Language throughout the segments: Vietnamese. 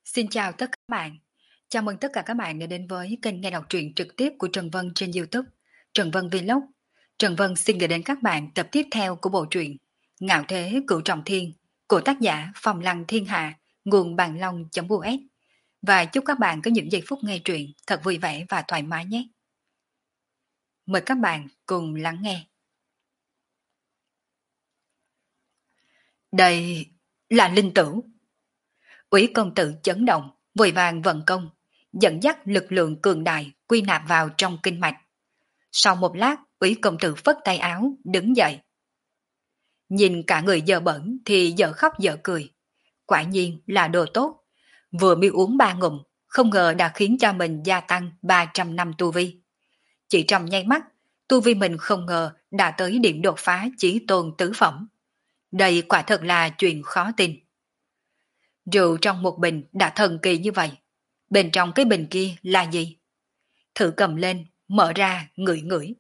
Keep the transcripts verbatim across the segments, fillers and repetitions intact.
Xin chào tất cả các bạn. Chào mừng tất cả các bạn đã đến với kênh nghe đọc truyện trực tiếp của Trần Vân trên YouTube, Trần Vân Vlog. Trần Vân xin gửi đến các bạn tập tiếp theo của bộ truyện Ngạo Thế Cửu Trọng Thiên của tác giả Phong Lăng Thiên Hạ, nguồn bàn long.us. Và chúc các bạn có những giây phút nghe truyện thật vui vẻ và thoải mái nhé. Mời các bạn cùng lắng nghe. Đây là linh tử. Úy công tử chấn động, vội vàng vận công, dẫn dắt lực lượng cường đại quy nạp vào trong kinh mạch. Sau một lát, Úy công tử phất tay áo, đứng dậy. Nhìn cả người dơ bẩn thì dở khóc dở cười. Quả nhiên là đồ tốt. Vừa mới uống ba ngụm, không ngờ đã khiến cho mình gia tăng ba trăm năm tu vi. Chỉ trong nháy mắt, tu vi mình không ngờ đã tới điểm đột phá chí tôn tứ phẩm. Đây quả thật là chuyện khó tin. Rượu trong một bình đã thần kỳ như vậy. Bên trong cái bình kia là gì? Thử cầm lên, mở ra, ngửi ngửi.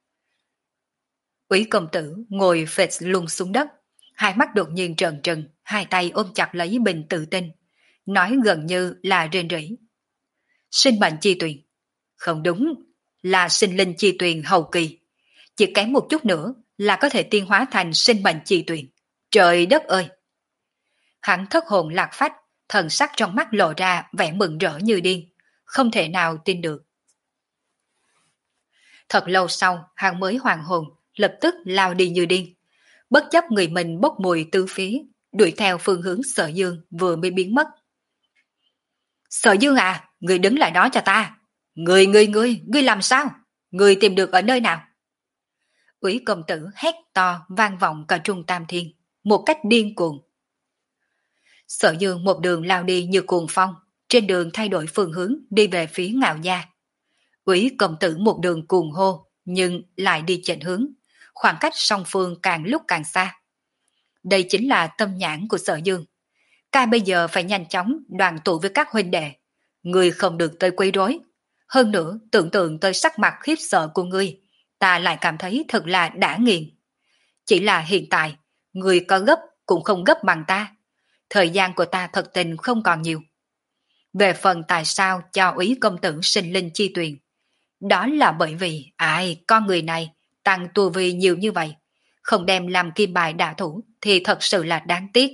Úy công tử ngồi phệt lung xuống đất, hai mắt đột nhiên trợn trừng, hai tay ôm chặt lấy bình tự tin, nói gần như là rên rỉ. Sinh mệnh chi tuyền. Không đúng, là sinh linh chi tuyền hậu kỳ. Chỉ kém một chút nữa là có thể tiên hóa thành sinh mệnh chi tuyền. Trời đất ơi! Hắn thất hồn lạc phách, thần sắc trong mắt lộ ra vẻ mừng rỡ như điên, không thể nào tin được. Thật lâu sau, hắn mới hoàn hồn, lập tức lao đi như điên. Bất chấp người mình bốc mùi tứ phía, đuổi theo phương hướng Sở Dương vừa mới biến mất. Sở Dương à, người đứng lại đó cho ta. Người, người, người, người làm sao? Người tìm được ở nơi nào? Úy công tử hét to vang vọng cả trung tam thiên, một cách điên cuồng. Sở Dương một đường lao đi như cuồng phong, trên đường thay đổi phương hướng đi về phía Ngạo Gia. Úy công tử một đường cuồng hô, nhưng lại đi chệch hướng, khoảng cách song phương càng lúc càng xa. Đây chính là tâm nhãn của Sở Dương. Ca bây giờ phải nhanh chóng đoàn tụ với các huynh đệ. Ngươi không được tới quấy rối. Hơn nữa, tưởng tượng tới sắc mặt khiếp sợ của ngươi, ta lại cảm thấy thật là đã nghiền. Chỉ là hiện tại, ngươi có gấp cũng không gấp bằng ta. Thời gian của ta thật tình không còn nhiều. Về phần tại sao cho Úy công tử sinh linh chi tuyền, đó là bởi vì ai con người này tăng tu vi nhiều như vậy, không đem làm kim bài đả thủ thì thật sự là đáng tiếc.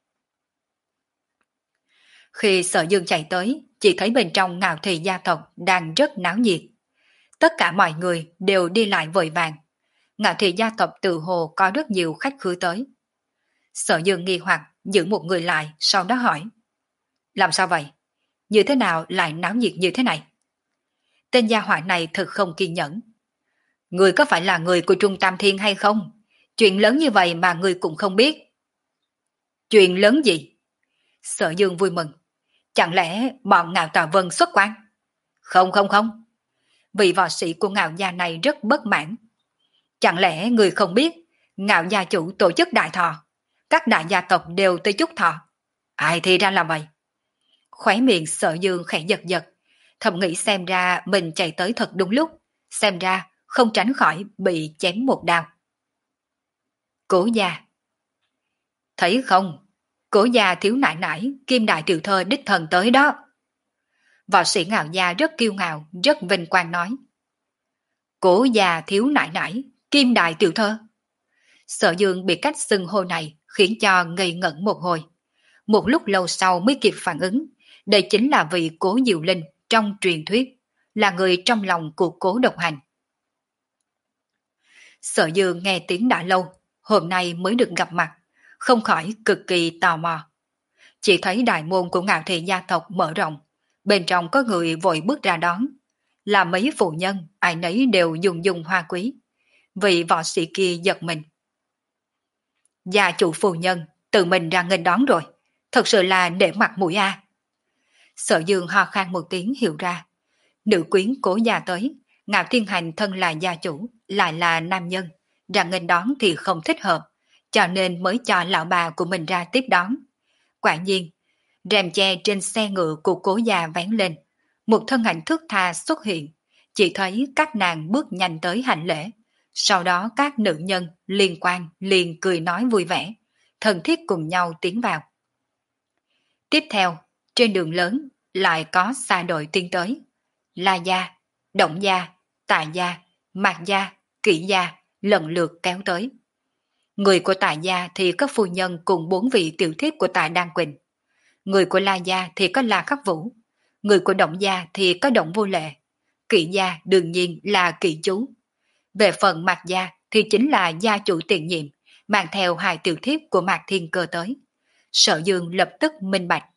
Khi Sở Dương chạy tới, chỉ thấy bên trong Ngạo Thị gia tộc đang rất náo nhiệt. Tất cả mọi người đều đi lại vội vàng. Ngạo Thị gia tộc tự hồ có rất nhiều khách khứa tới. Sở Dương nghi hoặc giữ một người lại, sau đó hỏi. Làm sao vậy? Như thế nào lại náo nhiệt như thế này? Tên gia hỏa này thật không kiên nhẫn. Người có phải là người của Trung Tam Thiên hay không? Chuyện lớn như vậy mà người cũng không biết. Chuyện lớn gì? Sở Dương vui mừng. Chẳng lẽ bọn Ngạo Tà Vân xuất quan? Không không không. Vị võ sĩ của Ngạo gia này rất bất mãn. Chẳng lẽ người không biết Ngạo gia chủ tổ chức đại thọ, các đại gia tộc đều tới chúc thọ? Ai thì ra là vậy. Khóe miệng Sở Dương khẽ giật giật, thầm nghĩ xem ra mình chạy tới thật đúng lúc, xem ra không tránh khỏi bị chém một đao. Cố gia. Thấy không? Cố gia thiếu nại nãi, Kim đại tiểu thơ đích thần tới đó. Võ sĩ Ngạo gia rất kiêu ngạo, rất vinh quang nói. Cố gia thiếu nại nãi, Kim đại tiểu thơ. Sở Dương bị cách xưng hô này khiến cho ngây ngẩn một hồi. Một lúc lâu sau mới kịp phản ứng, đây chính là vị Cố Diệu Linh trong truyền thuyết, là người trong lòng của Cố Độc Hành. Sở Dương nghe tiếng đã lâu, hôm nay mới được gặp mặt, không khỏi cực kỳ tò mò. Chỉ thấy đại môn của Ngạo Thị gia tộc mở rộng, bên trong có người vội bước ra đón. Là mấy phụ nhân, ai nấy đều dùng dùng hoa quý. Vị võ sĩ kia giật mình. Gia chủ phu nhân tự mình ra nghênh đón rồi, thật sự là để mặt mũi a. Sở Dương ho khan một tiếng hiểu ra. Nữ quyến Cố gia tới, Ngạo Thiên Hành thân là gia chủ, lại là nam nhân, ra nghênh đón thì không thích hợp, cho nên mới cho lão bà của mình ra tiếp đón. Quả nhiên, rèm che trên xe ngựa của Cố gia vén lên, một thân ảnh thước tha xuất hiện, chỉ thấy các nàng bước nhanh tới hành lễ. Sau đó các nữ nhân liên quan liền cười nói vui vẻ, thân thiết cùng nhau tiến vào. Tiếp theo, trên đường lớn lại có xa đội tiến tới. La gia, Động gia, Tạ gia, Mạc gia, Kỷ gia lần lượt kéo tới. Người của Tạ gia thì có phu nhân cùng bốn vị tiểu thiếp của Tạ Đan Quỳnh. Người của La gia thì có La Khắc Vũ. Người của Động gia thì có Động Vô Lệ. Kỷ gia đương nhiên là Kỷ chú. Về phần Mạc gia thì chính là gia chủ tiền nhiệm, mang theo hai tiểu thiếp của Mạc Thiên Cơ tới. Sở Dương lập tức minh bạch.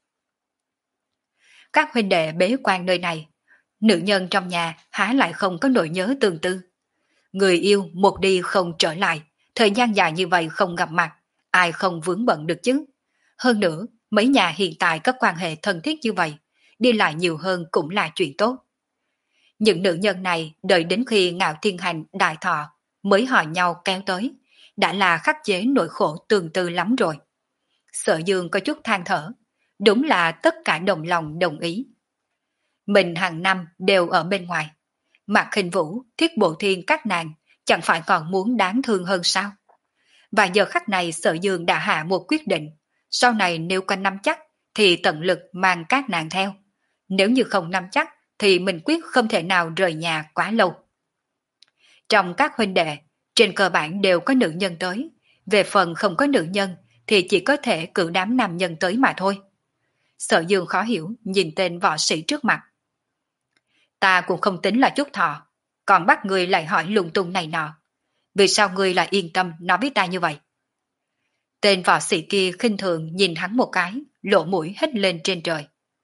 Các huynh đệ bế quan nơi này, nữ nhân trong nhà há lại không có nỗi nhớ tương tư. Người yêu một đi không trở lại, thời gian dài như vậy không gặp mặt, ai không vướng bận được chứ. Hơn nữa, mấy nhà hiện tại có quan hệ thân thiết như vậy, đi lại nhiều hơn cũng là chuyện tốt. Những nữ nhân này đợi đến khi Ngạo Thiên Hành đại thọ mới hỏi nhau kéo tới, đã là khắc chế nỗi khổ tương tư lắm rồi. Sở Dương có chút than thở, đúng là tất cả đồng lòng đồng ý. Mình hàng năm đều ở bên ngoài, Mạc Khinh Vũ, Thiết Bộ Thiên các nàng chẳng phải còn muốn đáng thương hơn sao? Và giờ khắc này Sở Dương đã hạ một quyết định, sau này nếu có nắm chắc thì tận lực mang các nàng theo. Nếu như không nắm chắc thì mình quyết không thể nào rời nhà quá lâu. Trong các huynh đệ, trên cơ bản đều có nữ nhân tới, về phần không có nữ nhân thì chỉ có thể cử đám nam nhân tới mà thôi. Sở Dương khó hiểu nhìn tên võ sĩ trước mặt. Ta cũng không tính là chút thọ, còn bắt người lại hỏi lung tung này nọ. Vì sao người lại yên tâm nói với ta như vậy? Tên võ sĩ kia khinh thường nhìn hắn một cái, lộ mũi hít lên trên trời.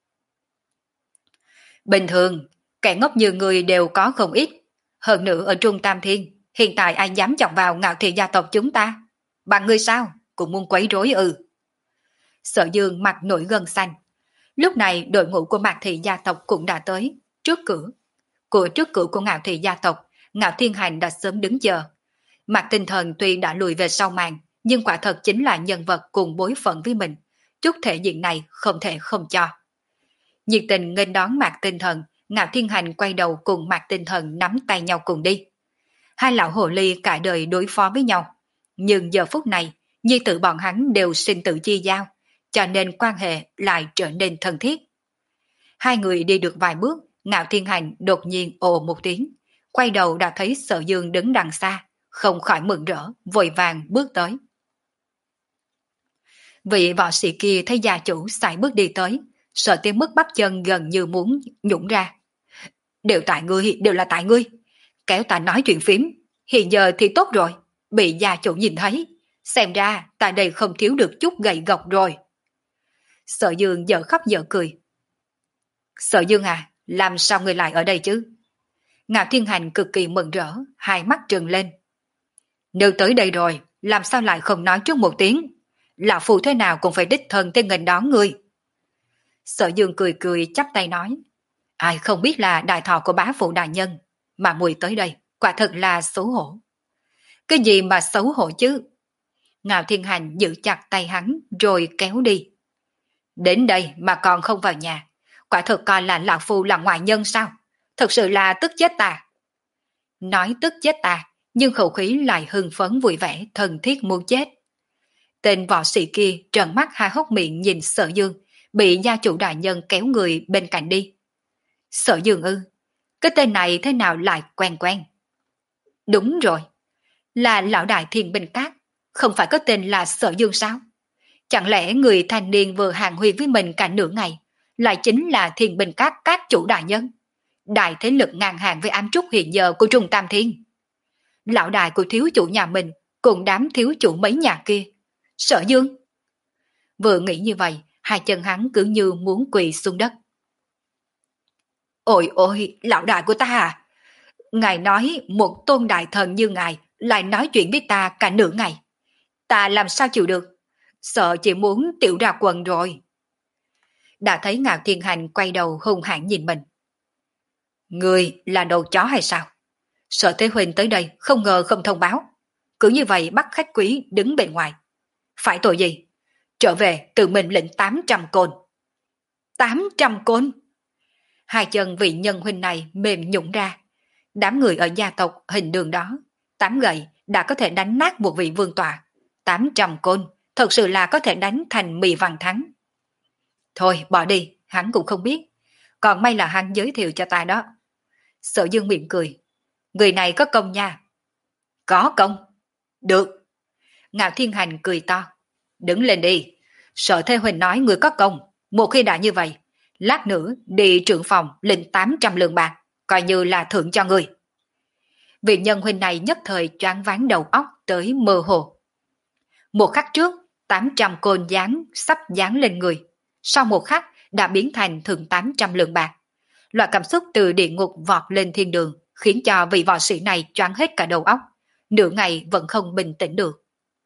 Bình thường, kẻ ngốc như người đều có không ít. Hơn nữa ở Trung Tam Thiên, hiện tại ai dám chọc vào Ngạo Thị gia tộc chúng ta? Bằng ngươi sao? Cũng muốn quấy rối ư? Sở Dương mặt nổi gân xanh. Lúc này đội ngũ của Mạc Thị gia tộc cũng đã tới, trước cửa. Của trước cửa của Ngạo Thị gia tộc, Ngạo Thiên Hành đã sớm đứng chờ. Mạc Tinh Thần tuy đã lùi về sau màn, nhưng quả thật chính là nhân vật cùng bối phận với mình. Chút thể diện này không thể không cho. Nhiệt tình nghênh đón Mạc Tinh Thần, Ngạo Thiên Hành quay đầu cùng Mạc Tinh Thần nắm tay nhau cùng đi. Hai lão hồ ly cả đời đối phó với nhau. Nhưng giờ phút này, nhi tử bọn hắn đều sinh tử chi giao, cho nên quan hệ lại trở nên thân thiết. Hai người đi được vài bước, Ngạo Thiên Hành đột nhiên ồ một tiếng, quay đầu đã thấy Sở Dương đứng đằng xa, không khỏi mừng rỡ, vội vàng bước tới. Vị võ sĩ kia thấy gia chủ sải bước đi tới, sợ tiếng mức bắp chân gần như muốn nhũng ra. Đều tại ngươi, đều là tại ngươi. Kéo ta nói chuyện phím, hiện giờ thì tốt rồi, bị gia chủ nhìn thấy. Xem ra tại đây không thiếu được chút gậy gộc rồi. Sở Dương dở khóc dở cười. Sở Dương à, làm sao ngươi lại ở đây chứ? Ngạo Thiên Hành cực kỳ mừng rỡ, hai mắt trừng lên. Nếu tới đây rồi, làm sao lại không nói trước một tiếng? Lão phụ thế nào cũng phải đích thân tới nghênh đón ngươi. Sở Dương cười cười chắp tay nói. Ai không biết là đại thọ của bá phụ đại nhân, mà mùi tới đây, quả thật là xấu hổ. Cái gì mà xấu hổ chứ? Ngạo Thiên Hành giữ chặt tay hắn rồi kéo đi. Đến đây mà còn không vào nhà, quả thật coi là lão phu là ngoại nhân sao? Thật sự là tức chết ta. Nói tức chết ta, nhưng khẩu khí lại hưng phấn vui vẻ, thân thiết muốn chết. Tên võ sĩ kia trợn mắt hai hốc miệng nhìn Sở Dương, bị gia chủ đại nhân kéo người bên cạnh đi. Sở Dương ư? Cái tên này thế nào lại quen quen? Đúng rồi, là lão đại Thiên Binh Các, không phải có tên là Sở Dương sao? Chẳng lẽ người thanh niên vừa hàng huyên với mình cả nửa ngày, lại chính là Thiên Binh Các các chủ đại nhân, đại thế lực ngang hàng với ám trúc hiện giờ của Trung Tam Thiên. Lão đại của thiếu chủ nhà mình cùng đám thiếu chủ mấy nhà kia. Sở Dương. Vừa nghĩ như vậy, hai chân hắn cứ như muốn quỳ xuống đất. Ôi ôi, lão đại của ta à! Ngài nói một tôn đại thần như ngài lại nói chuyện với ta cả nửa ngày. Ta làm sao chịu được? Sợ chỉ muốn tiểu ra quần rồi. Đã thấy Ngạo Thiên Hành quay đầu hung hãn nhìn mình. Người là đầu chó hay sao? Sở Thế Huynh tới đây không ngờ không thông báo. Cứ như vậy bắt khách quý đứng bên ngoài. Phải tội gì? Trở về tự mình lĩnh tám trăm côn. tám trăm côn? Hai chân vị nhân huynh này mềm nhũn ra. Đám người ở gia tộc hình đường đó, tám gậy đã có thể đánh nát một vị vương tọa. tám trăm côn thật sự là có thể đánh thành mì vàng thắng. Thôi bỏ đi, hắn cũng không biết. Còn may là hắn giới thiệu cho ta đó. Sở Dương mỉm cười. Người này có công nha. Có công. Được. Ngạo Thiên Hành cười to. Đứng lên đi. Sở Thế Huỳnh nói người có công. Một khi đã như vậy, lát nữa đi trưởng phòng lĩnh tám trăm lượng bạc, coi như là thưởng cho người. Vị nhân huynh này nhất thời choáng váng đầu óc tới mơ hồ. Một khắc trước, tám trăm côn dán sắp dán lên người. Sau một khắc đã biến thành thưởng tám trăm lượng bạc. Loại cảm xúc từ địa ngục vọt lên thiên đường khiến cho vị võ sĩ này choáng hết cả đầu óc. Nửa ngày vẫn không bình tĩnh được.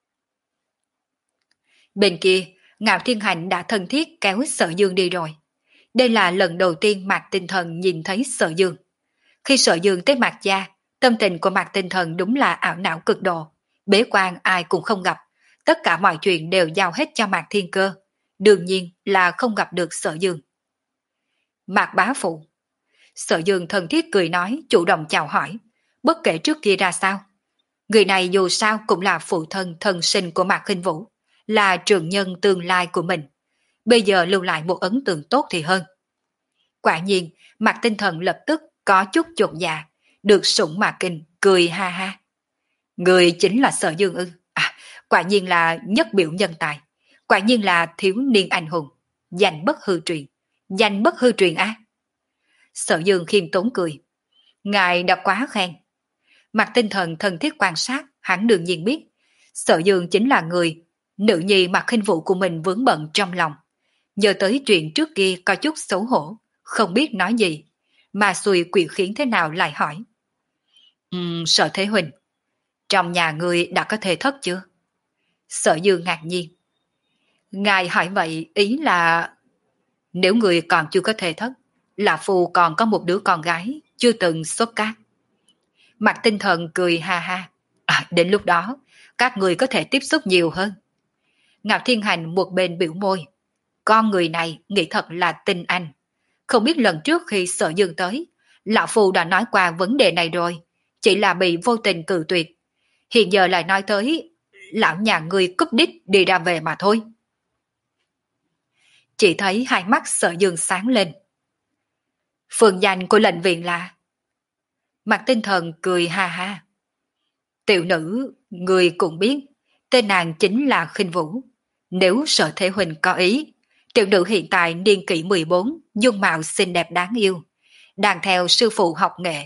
Bên kia, Ngạo Thiên Hành đã thân thiết kéo Sở Dương đi rồi. Đây là lần đầu tiên Mạc Tinh Thần nhìn thấy Sở Dương. Khi Sở Dương tới Mạc gia, tâm tình của Mạc Tinh Thần đúng là ảo não cực độ. Bế quan ai cũng không gặp, tất cả mọi chuyện đều giao hết cho Mạc Thiên Cơ. Đương nhiên là không gặp được Sở Dương. Mạc bá phụ. Sở Dương thân thiết cười nói, chủ động chào hỏi, bất kể trước kia ra sao. Người này dù sao cũng là phụ thân thân sinh của Mạc Khinh Vũ, là trường nhân tương lai của mình. Bây giờ lưu lại một ấn tượng tốt thì hơn. Quả nhiên, Mạc Tinh Thần lập tức có chút chột dạ, được sủng Mạc Kinh, cười ha ha. Người chính là Sở Dương ư? À, quả nhiên là nhất biểu nhân tài, quả nhiên là thiếu niên anh hùng, danh bất hư truyền, danh bất hư truyền á. Sở Dương khiêm tốn cười. Ngài đã quá khen. Mạc Tinh Thần thân thiết quan sát, hắn đương nhiên biết, Sở Dương chính là người nữ nhi Mạc Khinh Vũ của mình vướng bận trong lòng. Nhớ tới chuyện trước kia có chút xấu hổ, không biết nói gì, mà xùi quỷ khiến thế nào lại hỏi. Um, Sở Thế Huỳnh, trong nhà người đã có thể thất chưa? Sở Dương ngạc nhiên. Ngài hỏi vậy ý là nếu người còn chưa có thể thất, Lão Phu còn có một đứa con gái chưa từng xuất cát. Mạc Tinh Thần cười ha ha. À, đến lúc đó các người có thể tiếp xúc nhiều hơn. Ngạo Thiên Hành một bên biểu môi. Con người này nghĩ thật là tinh anh. Không biết lần trước khi Sở Dương tới, Lão Phu đã nói qua vấn đề này rồi, chỉ là bị vô tình cự tuyệt. Hiện giờ lại nói tới lão nhà người cúp đít đi ra về mà thôi. Chỉ thấy hai mắt Sở Dương sáng lên. Phương danh của lệnh viện là... Mạc Tinh Thần cười ha ha. Tiểu nữ, người cũng biết, tên nàng chính là Khinh Vũ. Nếu Sở Thế Huỳnh có ý, tiểu nữ hiện tại niên kỷ mười bốn, dung mạo xinh đẹp đáng yêu, đang theo sư phụ học nghệ.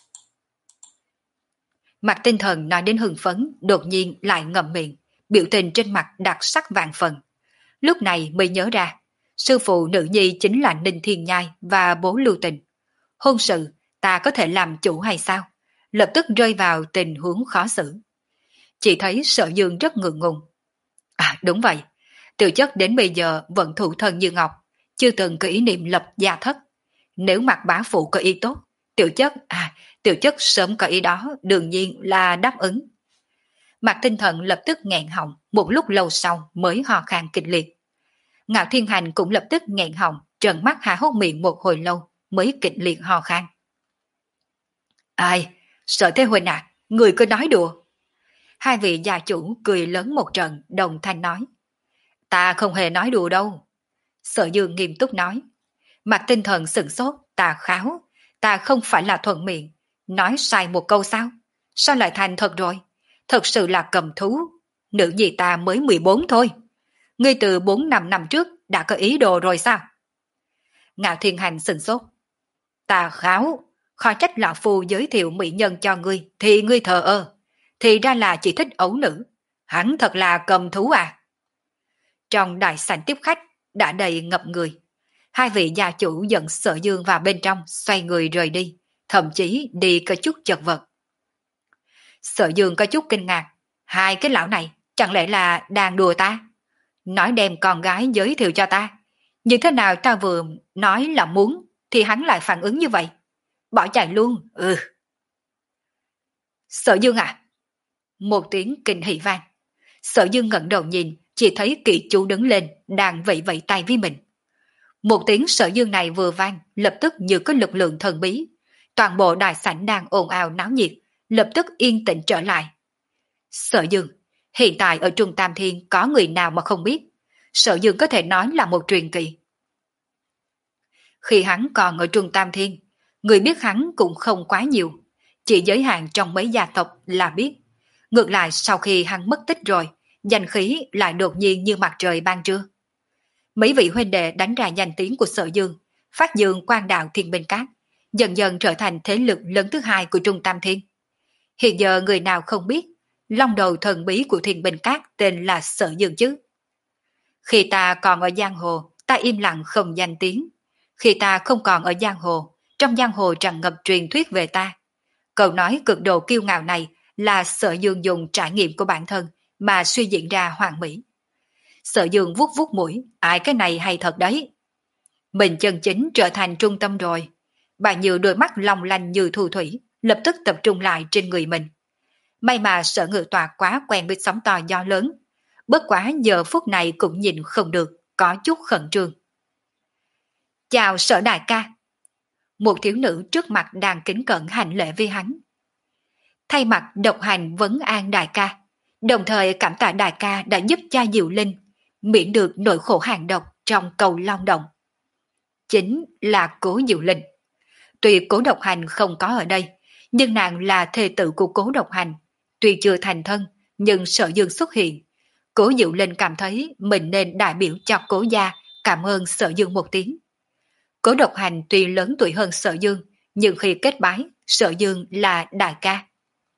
Mạc Tinh Thần nói đến hưng phấn, đột nhiên lại ngậm miệng, biểu tình trên mặt đặc sắc vạn phần. Lúc này mới nhớ ra, sư phụ nữ nhi chính là Ninh Thiên Nhai và bố Lưu Tình. Hôn sự, ta có thể làm chủ hay sao? Lập tức rơi vào tình huống khó xử. Chỉ thấy Sở Dương rất ngượng ngùng. À đúng vậy, tiểu chất đến bây giờ vẫn thủ thân như ngọc, chưa từng có ý niệm lập gia thất. Nếu Mạc bá phụ có ý tốt, tiểu chất, à, tiểu chất sớm có ý đó, đương nhiên là đáp ứng. Mạc Tinh Thần lập tức nghẹn họng, một lúc lâu sau mới ho khan kịch liệt. Ngạo Thiên Hành cũng lập tức nghẹn họng, trợn mắt há hốc miệng một hồi lâu mới kịch liệt ho khan. Ai, Sở Thế Huỳnh à, người cứ nói đùa. Hai vị gia chủ cười lớn một trận, đồng thanh nói. Ta không hề nói đùa đâu. Sở Dương nghiêm túc nói. Mạc Tinh Thần sửng sốt, ta kháo, ta không phải là thuận miệng, nói sai một câu sao? Sao lại thành thật rồi? Thật sự là cầm thú, nữ nhi ta mới mười bốn thôi. Ngươi từ bốn năm năm trước đã có ý đồ rồi sao? Ngạo Thiên Hành sửng sốt. Ta kháo, khó trách lão phu giới thiệu mỹ nhân cho ngươi, thì ngươi thờ ơ. Thì ra là chỉ thích ấu nữ. Hắn thật là cầm thú à? Trong đại sảnh tiếp khách đã đầy ngập người. Hai vị gia chủ dẫn Sở Dương vào bên trong, xoay người rời đi, thậm chí đi có chút chật vật. Sở Dương có chút kinh ngạc. Hai cái lão này chẳng lẽ là đang đùa ta? Nói đem con gái giới thiệu cho ta. Nhưng thế nào ta vừa nói là muốn thì hắn lại phản ứng như vậy? Bỏ chạy luôn, ừ. Sở Dương à? Một tiếng kinh hỉ vang. Sở Dương ngẩng đầu nhìn, chỉ thấy Kỵ Chú đứng lên, đang vẫy vẫy tay với mình. Một tiếng Sở Dương này vừa vang, lập tức như có lực lượng thần bí. Toàn bộ đại sảnh đang ồn ào náo nhiệt, lập tức yên tĩnh trở lại. Sở Dương, hiện tại ở Trung Tam Thiên có người nào mà không biết? Sở Dương có thể nói là một truyền kỳ. Khi hắn còn ở Trung Tam Thiên, người biết hắn cũng không quá nhiều, chỉ giới hạn trong mấy gia tộc là biết. Ngược lại sau khi hắn mất tích rồi, danh khí lại đột nhiên như mặt trời ban trưa. Mấy vị huynh đệ đánh ra danh tiếng của Sở Dương, phát dương quang đạo Thiên Bình Cát, dần dần trở thành thế lực lớn thứ hai của Trung Tam Thiên. Hiện giờ người nào không biết, long đầu thần bí của Thiên Bình Cát tên là Sở Dương chứ. Khi ta còn ở giang hồ, ta im lặng không danh tiếng. Khi ta không còn ở giang hồ, trong giang hồ tràn ngập truyền thuyết về ta. Câu nói cực độ kiêu ngạo này là Sở Dương dùng trải nghiệm của bản thân mà suy diễn ra hoàn mỹ. Sở Dương vuốt vuốt mũi, ai cái này hay thật đấy. Mình chân chính trở thành trung tâm rồi. Bao nhiêu đôi mắt long lanh như thu thủy, lập tức tập trung lại trên người mình. May mà Sở Ngự Tọa quá quen với sóng to gió lớn. Bất quá giờ phút này cũng nhìn không được, có chút khẩn trương. Chào Sở đại ca. Một thiếu nữ trước mặt đang kính cẩn hành lễ với hắn. Thay mặt Độc Hành vấn an đại ca, đồng thời cảm tạ đại ca đã giúp cha Diệu Linh miễn được nỗi khổ hàng độc trong cầu Long Động. Chính là Cố Diệu Linh. Tuy Cố Độc Hành không có ở đây, nhưng nàng là thê tử của Cố Độc Hành. Tuy chưa thành thân, nhưng Sở Dương xuất hiện. Cố Diệu Linh cảm thấy mình nên đại biểu cho Cố gia cảm ơn Sở Dương một tiếng. Cố Độc Hành tuy lớn tuổi hơn Sở Dương, nhưng khi kết bái, Sở Dương là đại ca.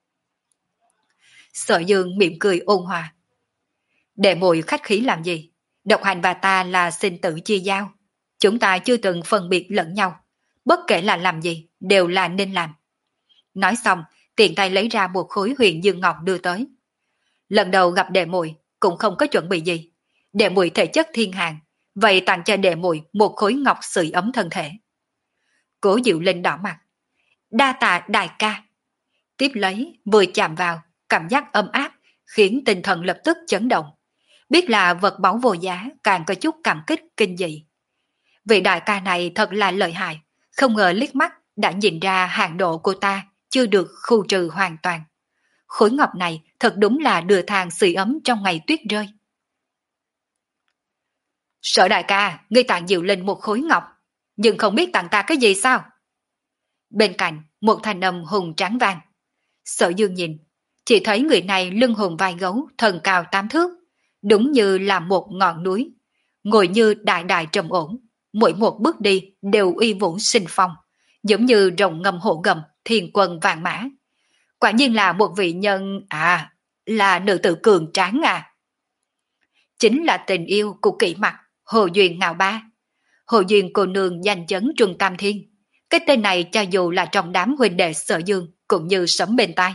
Sở Dương mỉm cười ôn hòa. Đệ muội khách khí làm gì? Độc Hành và ta là sinh tử chia giao. Chúng ta chưa từng phân biệt lẫn nhau. Bất kể là làm gì, đều là nên làm. Nói xong, tiện tay lấy ra một khối huyền dương ngọc đưa tới. Lần đầu gặp đệ muội cũng không có chuẩn bị gì. Đệ muội thể chất thiên hàng, vậy tặng cho đệ muội một khối ngọc sưởi ấm thân thể. Cố Diệu Linh đỏ mặt. Đa tạ đại ca. Tiếp lấy, vừa chạm vào, cảm giác ấm áp, khiến tinh thần lập tức chấn động. Biết là vật báu vô giá, càng có chút cảm kích kinh dị. Vị đại ca này thật là lợi hại, không ngờ liếc mắt đã nhìn ra hạn độ của ta chưa được khu trừ hoàn toàn. Khối ngọc này thật đúng là đưa thang sưởi ấm trong ngày tuyết rơi. Sở đại ca, ngươi tặng Diệu Linh một khối ngọc, nhưng không biết tặng ta cái gì sao? Bên cạnh, một thanh âm hùng tráng vang. Sở Dương nhìn, chỉ thấy người này lưng hùng vai gấu, thân cao tám thước, đúng như là một ngọn núi, ngồi như đại đại trầm ổn, mỗi một bước đi đều uy vũ sinh phong, giống như rồng ngầm hổ gầm, thiên quân vạn mã. Quả nhiên là một vị nhân, à, là nữ tử cường tráng à. Chính là tình yêu của Kỷ Mặc, Hồ Duyên Ngạo Ba. Hồ Duyên cô nương danh chấn Trung Tam Thiên. Cái tên này cho dù là trong đám huynh đệ Sở Dương cũng như sấm bên tai.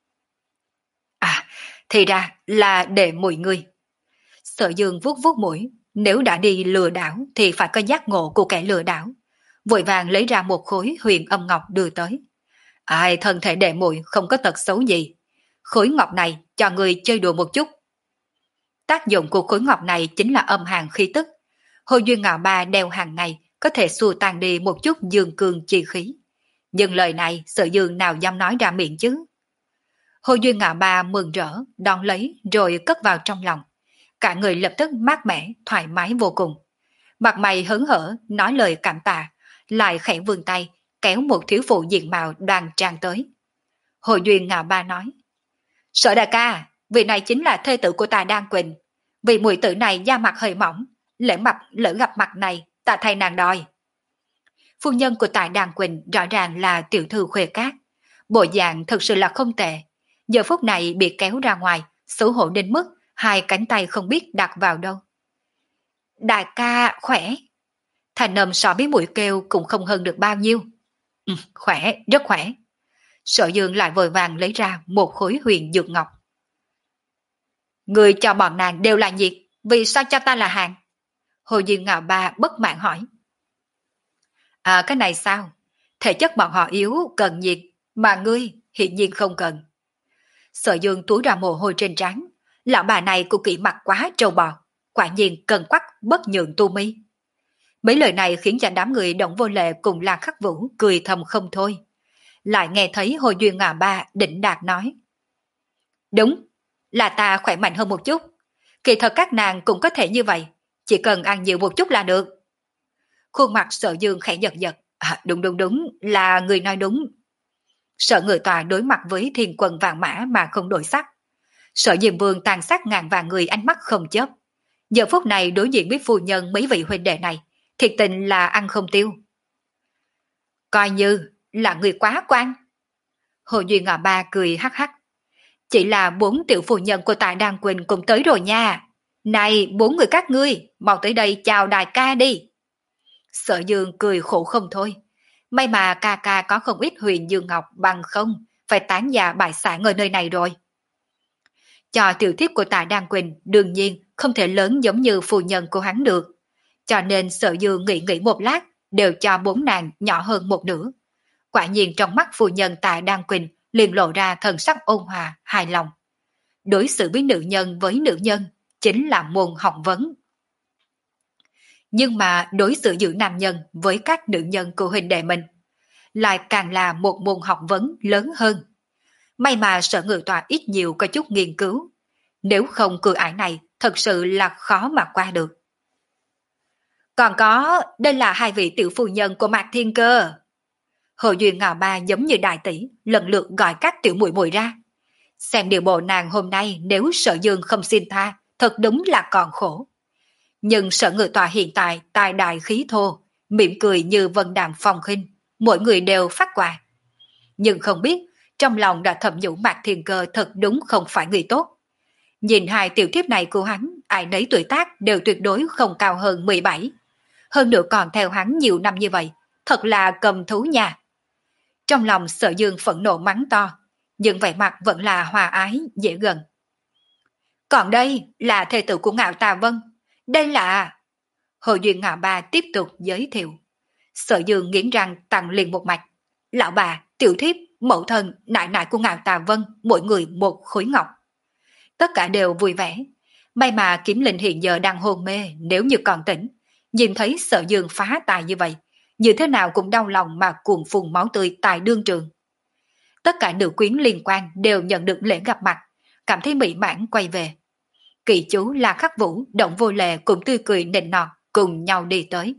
À, thì ra là để mùi người. Sở Dương vuốt vuốt mũi, nếu đã đi lừa đảo thì phải có giác ngộ của kẻ lừa đảo. Vội vàng lấy ra một khối huyền âm ngọc đưa tới. Ai thân thể đệ muội không có tật xấu gì. Khối ngọc này cho người chơi đùa một chút. Tác dụng của khối ngọc này chính là âm hàn khí tức. Hồ Duyên Ngạo Ba đeo hàng ngày có thể xua tan đi một chút dương cương chi khí. Nhưng lời này Sở Dương nào dám nói ra miệng chứ. Hồ Duyên Ngạo Ba mừng rỡ, đón lấy rồi cất vào trong lòng. Cả người lập tức mát mẻ, thoải mái vô cùng. Mặt mày hớn hở, nói lời cảm tạ, lại khẽ vươn tay, kéo một thiếu phụ diện mạo đoàn trang tới. Hồ Duyên Ngạo Ba nói, Sở đại ca, vị này chính là thê tử của ta Đan Quỳnh. Vì muội tử này da mặt hơi mỏng, lỡ mặt lỡ gặp mặt này, ta thay nàng đòi. Phu nhân của Tài Đan Quỳnh rõ ràng là tiểu thư Khuê Cát. Bộ dạng thật sự là không tệ. Giờ phút này bị kéo ra ngoài, xấu hổ đến mức hai cánh tay không biết đặt vào đâu. Đại ca khỏe. Thành âm so với mũi kêu cũng không hơn được bao nhiêu. Ừ, khỏe, rất khỏe. Sở Dương lại vội vàng lấy ra một khối huyền dược ngọc. Người cho bọn nàng đều là nhiệt, vì sao cho ta là hàng? Hồ Duyên Ngạo Ba bất mãn hỏi. À cái này sao? Thể chất bọn họ yếu, cần nhiệt, mà ngươi hiện nhiên không cần. Sở Dương túi ra mồ hôi trên trán. Lão bà này của Kỷ Mặc quá trâu bò, quả nhiên cần quắc bất nhượng tu mi. Mấy lời này khiến cho đám người Động Vô Lệ cùng Lạc Khắc Vũ cười thầm không thôi. Lại nghe thấy Hồ Duyên Ngạo Ba đỉnh đạt nói. Đúng, là ta khỏe mạnh hơn một chút. Kỳ thật các nàng cũng có thể như vậy, chỉ cần ăn nhiều một chút là được. Khuôn mặt Sở Dương khẽ giật giật. À, đúng đúng đúng, là người nói đúng. Sở Ngự Tòa đối mặt với thiên quân vạn mã mà không đổi sắc. Sở Diêm Vương tàn sát ngàn vạn người ánh mắt không chớp. Giờ phút này đối diện với phu nhân mấy vị huynh đệ này, thiệt tình là ăn không tiêu. Coi như là người quá quan. Hồ Duy Ngọ Ba cười hắc hắc. Chỉ là bốn tiểu phu nhân của Tài Đan Quỳnh cũng tới rồi nha. Này bốn người các ngươi, mau tới đây chào đại ca đi. Sở Dương cười khổ không thôi. May mà ca ca có không ít huyền dương ngọc, bằng không phải tán gia bại sản ở nơi này rồi. Cho tiểu thiếp của Tài Đan Quỳnh đương nhiên không thể lớn giống như phu nhân của hắn được. Cho nên Sở Dương nghĩ nghĩ một lát, đều cho bốn nàng nhỏ hơn một nửa. Quả nhiên trong mắt phu nhân Tài Đan Quỳnh liền lộ ra thần sắc ôn hòa, hài lòng. Đối xử với nữ nhân với nữ nhân chính là môn học vấn. Nhưng mà đối xử giữa nam nhân với các nữ nhân của huynh đệ mình lại càng là một môn học vấn lớn hơn. May mà Sở Ngự Tòa ít nhiều có chút nghiên cứu. Nếu không cửa ải này thật sự là khó mà qua được. Còn có, đây là hai vị tiểu phu nhân của Mạc Thiên Cơ. Hồ Duyên Ngạo Ba giống như đại tỷ, lần lượt gọi các tiểu muội muội ra. Xem điều bộ nàng hôm nay nếu Sở Dương không xin tha, thật đúng là còn khổ. Nhưng Sở Ngự Tòa hiện tại tài đại khí thô, mỉm cười như vân đàm phong khinh, mỗi người đều phát quà. Nhưng không biết, trong lòng đã thầm nhủ Mạc Thiên Cơ thật đúng không phải người tốt. Nhìn hai tiểu thiếp này của hắn, ai nấy tuổi tác đều tuyệt đối không cao hơn mười bảy. Hơn nữa còn theo hắn nhiều năm như vậy, thật là cầm thú nha. Trong lòng Sở Dương phẫn nộ mắng to, nhưng vẻ mặt vẫn là hòa ái, dễ gần. Còn đây là thê tử của Ngạo Tà Vân. Đây là... Hồ Duyên Ngạo Ba tiếp tục giới thiệu. Sở Dương nghiến răng tăng liền một mạch. Lão bà, tiểu thiếp, mẫu thân, nại nại của Ngạo Tà Vân, mỗi người một khối ngọc. Tất cả đều vui vẻ. May mà Kiếm Linh hiện giờ đang hôn mê, nếu như còn tỉnh. Nhìn thấy Sở Dương phá tài như vậy, như thế nào cũng đau lòng mà cuồng phun máu tươi tại đương trường. Tất cả nữ quyến liên quan đều nhận được lễ gặp mặt, cảm thấy mỹ mãn quay về. Kỳ chú là Khắc Vũ, Động Vô Lệ cũng tươi cười nịnh nọt cùng nhau đi tới.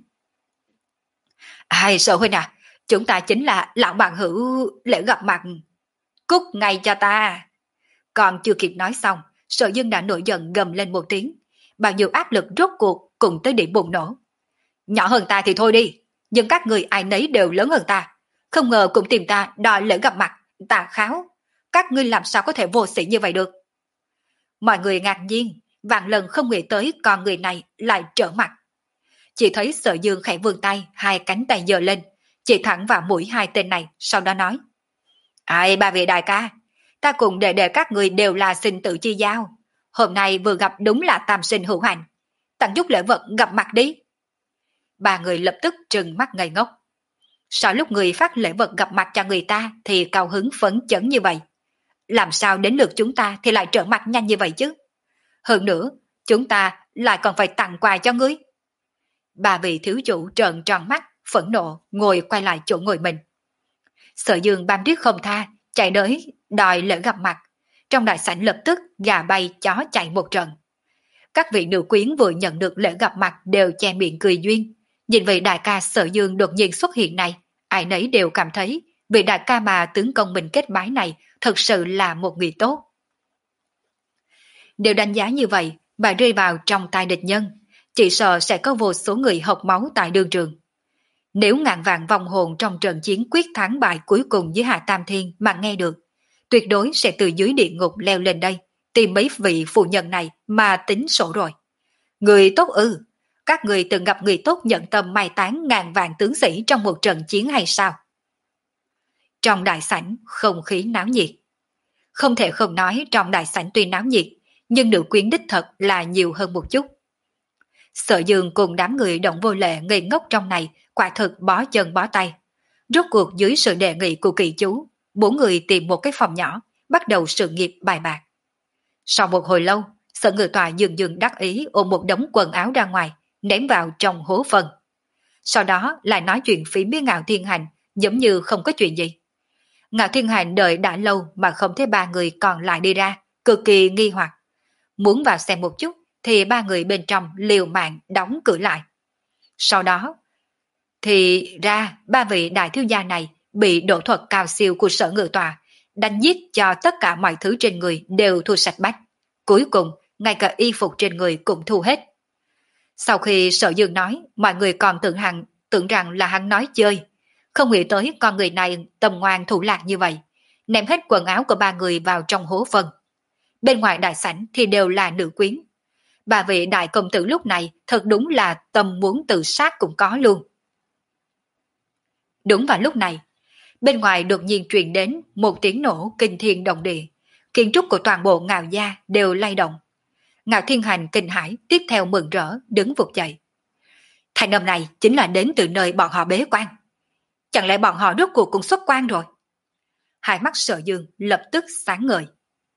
Ai Sở huynh à, chúng ta chính là lão bạn hữu lễ gặp mặt. Cút ngay cho ta. Còn chưa kịp nói xong, Sở Dương đã nổi giận gầm lên một tiếng. Bao nhiêu áp lực rốt cuộc cùng tới điểm bùng nổ. Nhỏ hơn ta thì thôi đi, nhưng các người ai nấy đều lớn hơn ta. Không ngờ cũng tìm ta đòi lễ gặp mặt, tà kháo. Các ngươi làm sao có thể vô sĩ như vậy được? Mọi người ngạc nhiên, vạn lần không nghĩ tới con người này lại trở mặt. Chỉ thấy Sở Dương khẽ vươn tay, hai cánh tay giơ lên, chỉ thẳng vào mũi hai tên này, sau đó nói. Ai ba vị đại ca, ta cùng đệ đệ các người đều là sinh tử chi giao. Hôm nay vừa gặp đúng là tam sinh hữu hạnh. Tặng chút lễ vật gặp mặt đi. Ba người lập tức trừng mắt ngây ngốc. Sao lúc người phát lễ vật gặp mặt cho người ta thì cao hứng phấn chấn như vậy? Làm sao đến lượt chúng ta thì lại trở mặt nhanh như vậy chứ? Hơn nữa, chúng ta lại còn phải tặng quà cho ngươi. Ba vị thiếu chủ trợn tròn mắt, phẫn nộ, ngồi quay lại chỗ ngồi mình. Sở Dương bám riết không tha, chạy tới, đòi lễ gặp mặt. Trong đại sảnh lập tức gà bay chó chạy một trận. Các vị nữ quyến vừa nhận được lễ gặp mặt đều che miệng cười duyên. Nhìn vị đại ca Sở Dương đột nhiên xuất hiện này, ai nấy đều cảm thấy vị đại ca mà tướng công mình kết bái này thật sự là một người tốt. Đều đánh giá như vậy, bà rơi vào trong tay địch nhân, chỉ sợ sẽ có vô số người học máu tại đường trường. Nếu ngàn vạn vong hồn trong trận chiến quyết thắng bại cuối cùng với Hạ Tam Thiên mà nghe được, tuyệt đối sẽ từ dưới địa ngục leo lên đây, tìm mấy vị phụ nhân này mà tính sổ rồi. Người tốt ư, các người từng gặp người tốt nhận tâm mai táng ngàn vạn tướng sĩ trong một trận chiến hay sao? Trong đại sảnh không khí náo nhiệt. Không thể không nói trong đại sảnh tuy náo nhiệt, nhưng nữ quyến đích thật là nhiều hơn một chút. Sở Dương cùng đám người Động Vô Lệ ngây ngốc trong này quả thực bó chân bó tay. Rốt cuộc dưới sự đề nghị của kỳ chú, bốn người tìm một cái phòng nhỏ, bắt đầu sự nghiệp bài bạc. Sau một hồi lâu, Sở Ngự Tòa dừng dừng đắc ý ôm một đống quần áo ra ngoài, ném vào trong hố phân. Sau đó lại nói chuyện phím với Ngạo Thiên Hành, giống như không có chuyện gì. Ngạo Thiên Hành đợi đã lâu mà không thấy ba người còn lại đi ra, cực kỳ nghi hoặc. Muốn vào xem một chút, thì ba người bên trong liều mạng đóng cửa lại. Sau đó, Thì ra ba vị đại thiếu gia này bị đổ thuật cao siêu của Sở Ngự Tòa đánh giết cho tất cả mọi thứ trên người đều thu sạch bách. Cuối cùng, ngay cả y phục trên người cũng thu hết. Sau khi Sở Dương nói, mọi người còn tưởng hắn, tưởng rằng là hắn nói chơi. Không nghĩ tới con người này tầm ngoan thủ lạc như vậy, ném hết quần áo của ba người vào trong hố phân. Bên ngoài đại sảnh thì đều là nữ quyến. Ba vị đại công tử lúc này thật đúng là tâm muốn tự sát cũng có luôn. Đúng vào lúc này, bên ngoài đột nhiên truyền đến một tiếng nổ kinh thiên động địa. Kiến trúc của toàn bộ Ngạo gia đều lay động. Ngạo Thiên Hành kinh hãi, tiếp theo mừng rỡ, đứng vụt dậy. Thanh âm này chính là đến từ nơi bọn họ bế quan. Chẳng lẽ bọn họ rốt cuộc cũng xuất quan rồi? Hai mắt Sở Dương lập tức sáng ngời.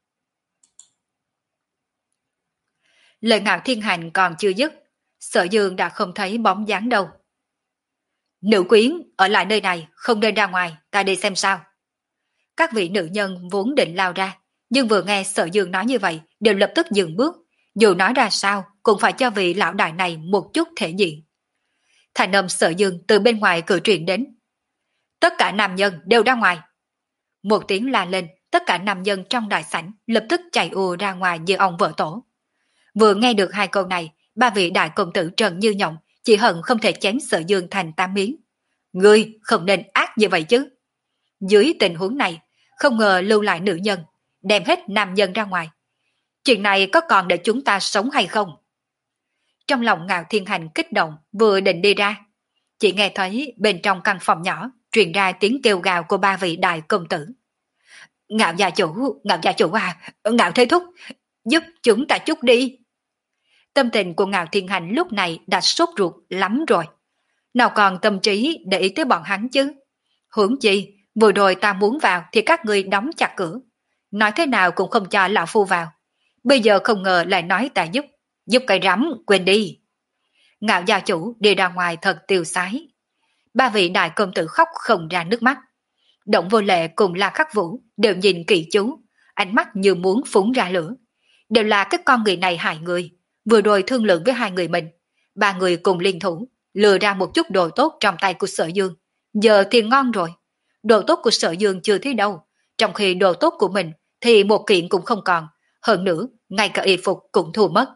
Lời Ngạo Thiên Hành còn chưa dứt, Sở Dương đã không thấy bóng dáng đâu. Nữ quyến ở lại nơi này, không nên ra ngoài, ta đi xem sao. Các vị nữ nhân vốn định lao ra, nhưng vừa nghe Sở Dương nói như vậy, đều lập tức dừng bước. Dù nói ra sao, cũng phải cho vị lão đại này một chút thể diện. Thành âm Sở Dương từ bên ngoài cửa truyền đến. Tất cả nam nhân đều ra ngoài. Một tiếng la lên, tất cả nam nhân trong đại sảnh lập tức chạy ùa ra ngoài như ông vợ tổ. Vừa nghe được hai câu này, ba vị đại công tử Trần Như Nhộng chỉ hận không thể chém Sở Dương thành tám miếng. Ngươi không nên ác như vậy chứ. Dưới tình huống này, không ngờ lưu lại nữ nhân, đem hết nam nhân ra ngoài. Chuyện này có còn để chúng ta sống hay không? Trong lòng Ngạo Thiên Hành kích động, vừa định đi ra. Chỉ nghe thấy bên trong căn phòng nhỏ truyền ra tiếng kêu gào của ba vị đại công tử. Ngạo gia chủ, Ngạo gia chủ à, Ngạo thế thúc, giúp chúng ta chút đi. Tâm tình của Ngạo Thiên Hành lúc này đã sốt ruột lắm rồi. Nào còn tâm trí để ý tới bọn hắn chứ. Huống chi, vừa rồi ta muốn vào thì các ngươi đóng chặt cửa. Nói thế nào cũng không cho lão phu vào. Bây giờ không ngờ lại nói ta giúp. Giúp cái rắm, quên đi. Ngạo gia chủ đi ra ngoài thật tiêu sái. Ba vị đại công tử khóc không ra nước mắt. Động Vô Lệ cùng La Khắc Vũ đều nhìn kỹ chú, ánh mắt như muốn phúng ra lửa. Đều là cái con người này hại người. Vừa rồi thương lượng với hai người mình, ba người cùng liên thủ, lừa ra một chút đồ tốt trong tay của Sở Dương. Giờ thì ngon rồi. Đồ tốt của Sở Dương chưa thấy đâu, trong khi đồ tốt của mình thì một kiện cũng không còn. Hơn nữa, ngay cả y phục cũng thua mất.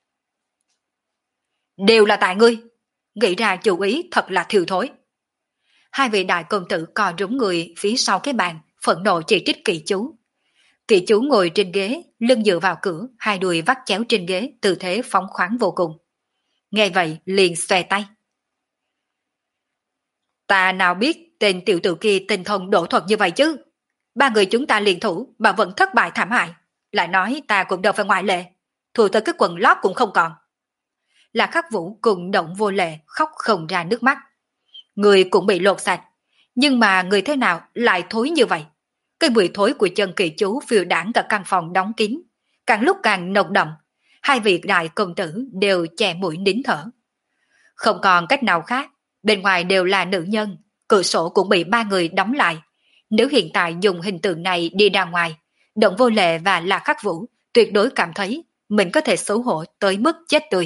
Đều là tại ngươi. Nghĩ ra chủ ý thật là thiêu thối. Hai vị đại công tử co rúm người phía sau cái bàn, phẫn nộ chỉ trích Kỵ chú. Kỵ chú ngồi trên ghế, lưng dựa vào cửa, hai đùi vắt chéo trên ghế, tư thế phóng khoáng vô cùng. Nghe vậy liền xòe tay. Ta nào biết tên tiểu tử kia tinh thông đổ thuật như vậy chứ. Ba người chúng ta liên thủ mà vẫn thất bại thảm hại. Lại nói ta cũng đâu phải ngoại lệ. Thua tới cái quần lót cũng không còn. Là Khắc Vũ cùng Động Vô Lệ khóc không ra nước mắt. Người cũng bị lột sạch. Nhưng mà người thế nào lại thối như vậy? Cái mùi thối của chân Kỳ chú phiêu đảng cả căn phòng đóng kín. Càng lúc càng nồng đậm. Hai vị đại công tử đều che mũi nín thở. Không còn cách nào khác. Bên ngoài đều là nữ nhân. Cửa sổ cũng bị ba người đóng lại. Nếu hiện tại dùng hình tượng này đi ra ngoài, Động Vô Lệ và La Khắc Vũ tuyệt đối cảm thấy mình có thể xấu hổ tới mức chết tươi.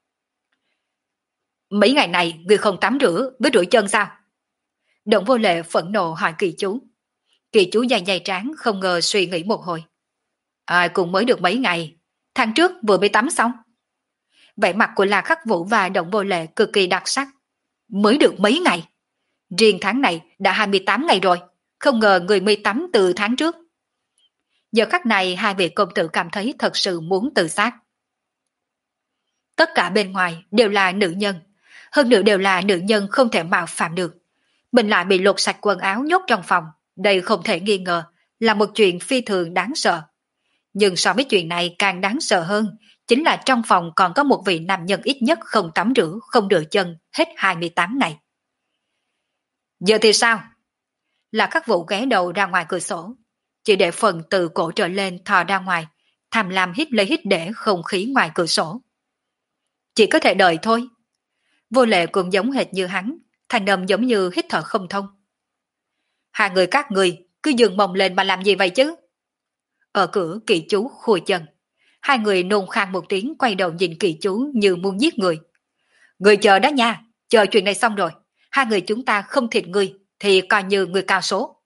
Mấy ngày này người không tắm rửa với rửa chân sao? Động Vô Lệ phẫn nộ hỏi Kỳ chú. Kỳ chú dài dài trán không ngờ suy nghĩ một hồi. À, cũng mới được mấy ngày. Tháng trước vừa mới tắm xong. Vẻ mặt của La Khắc Vũ và Động Vô Lệ cực kỳ đặc sắc. Mới được mấy ngày. Riêng tháng này đã hai mươi tám ngày rồi. Không ngờ người mới tắm từ tháng trước. Giờ khắc này hai vị công tử cảm thấy thật sự muốn tự sát. Tất cả bên ngoài đều là nữ nhân. Hơn nữa đều là nữ nhân không thể mạo phạm được. Mình lại bị lột sạch quần áo nhốt trong phòng. Đây không thể nghi ngờ là một chuyện phi thường đáng sợ. Nhưng so với chuyện này càng đáng sợ hơn chính là trong phòng còn có một vị nam nhân ít nhất không tắm rửa, không rửa chân hết hai mươi tám ngày. Giờ thì sao? Là Khắc Vũ ghé đầu ra ngoài cửa sổ, chỉ để phần từ cổ trở lên thò ra ngoài, tham lam hít lấy hít để không khí ngoài cửa sổ. Chỉ có thể đợi thôi. Vô Lệ cũng giống hệt như hắn, thành âm giống như hít thở không thông. Hai người các người cứ dừng mông lên mà làm gì vậy chứ? Ở cửa Kỳ chú khùi chân. Hai người nôn khan một tiếng quay đầu nhìn Kỳ chú như muốn giết người. Người chờ đó nha, chờ chuyện này xong rồi. hai người chúng ta không thịt người, thì coi như người cao số.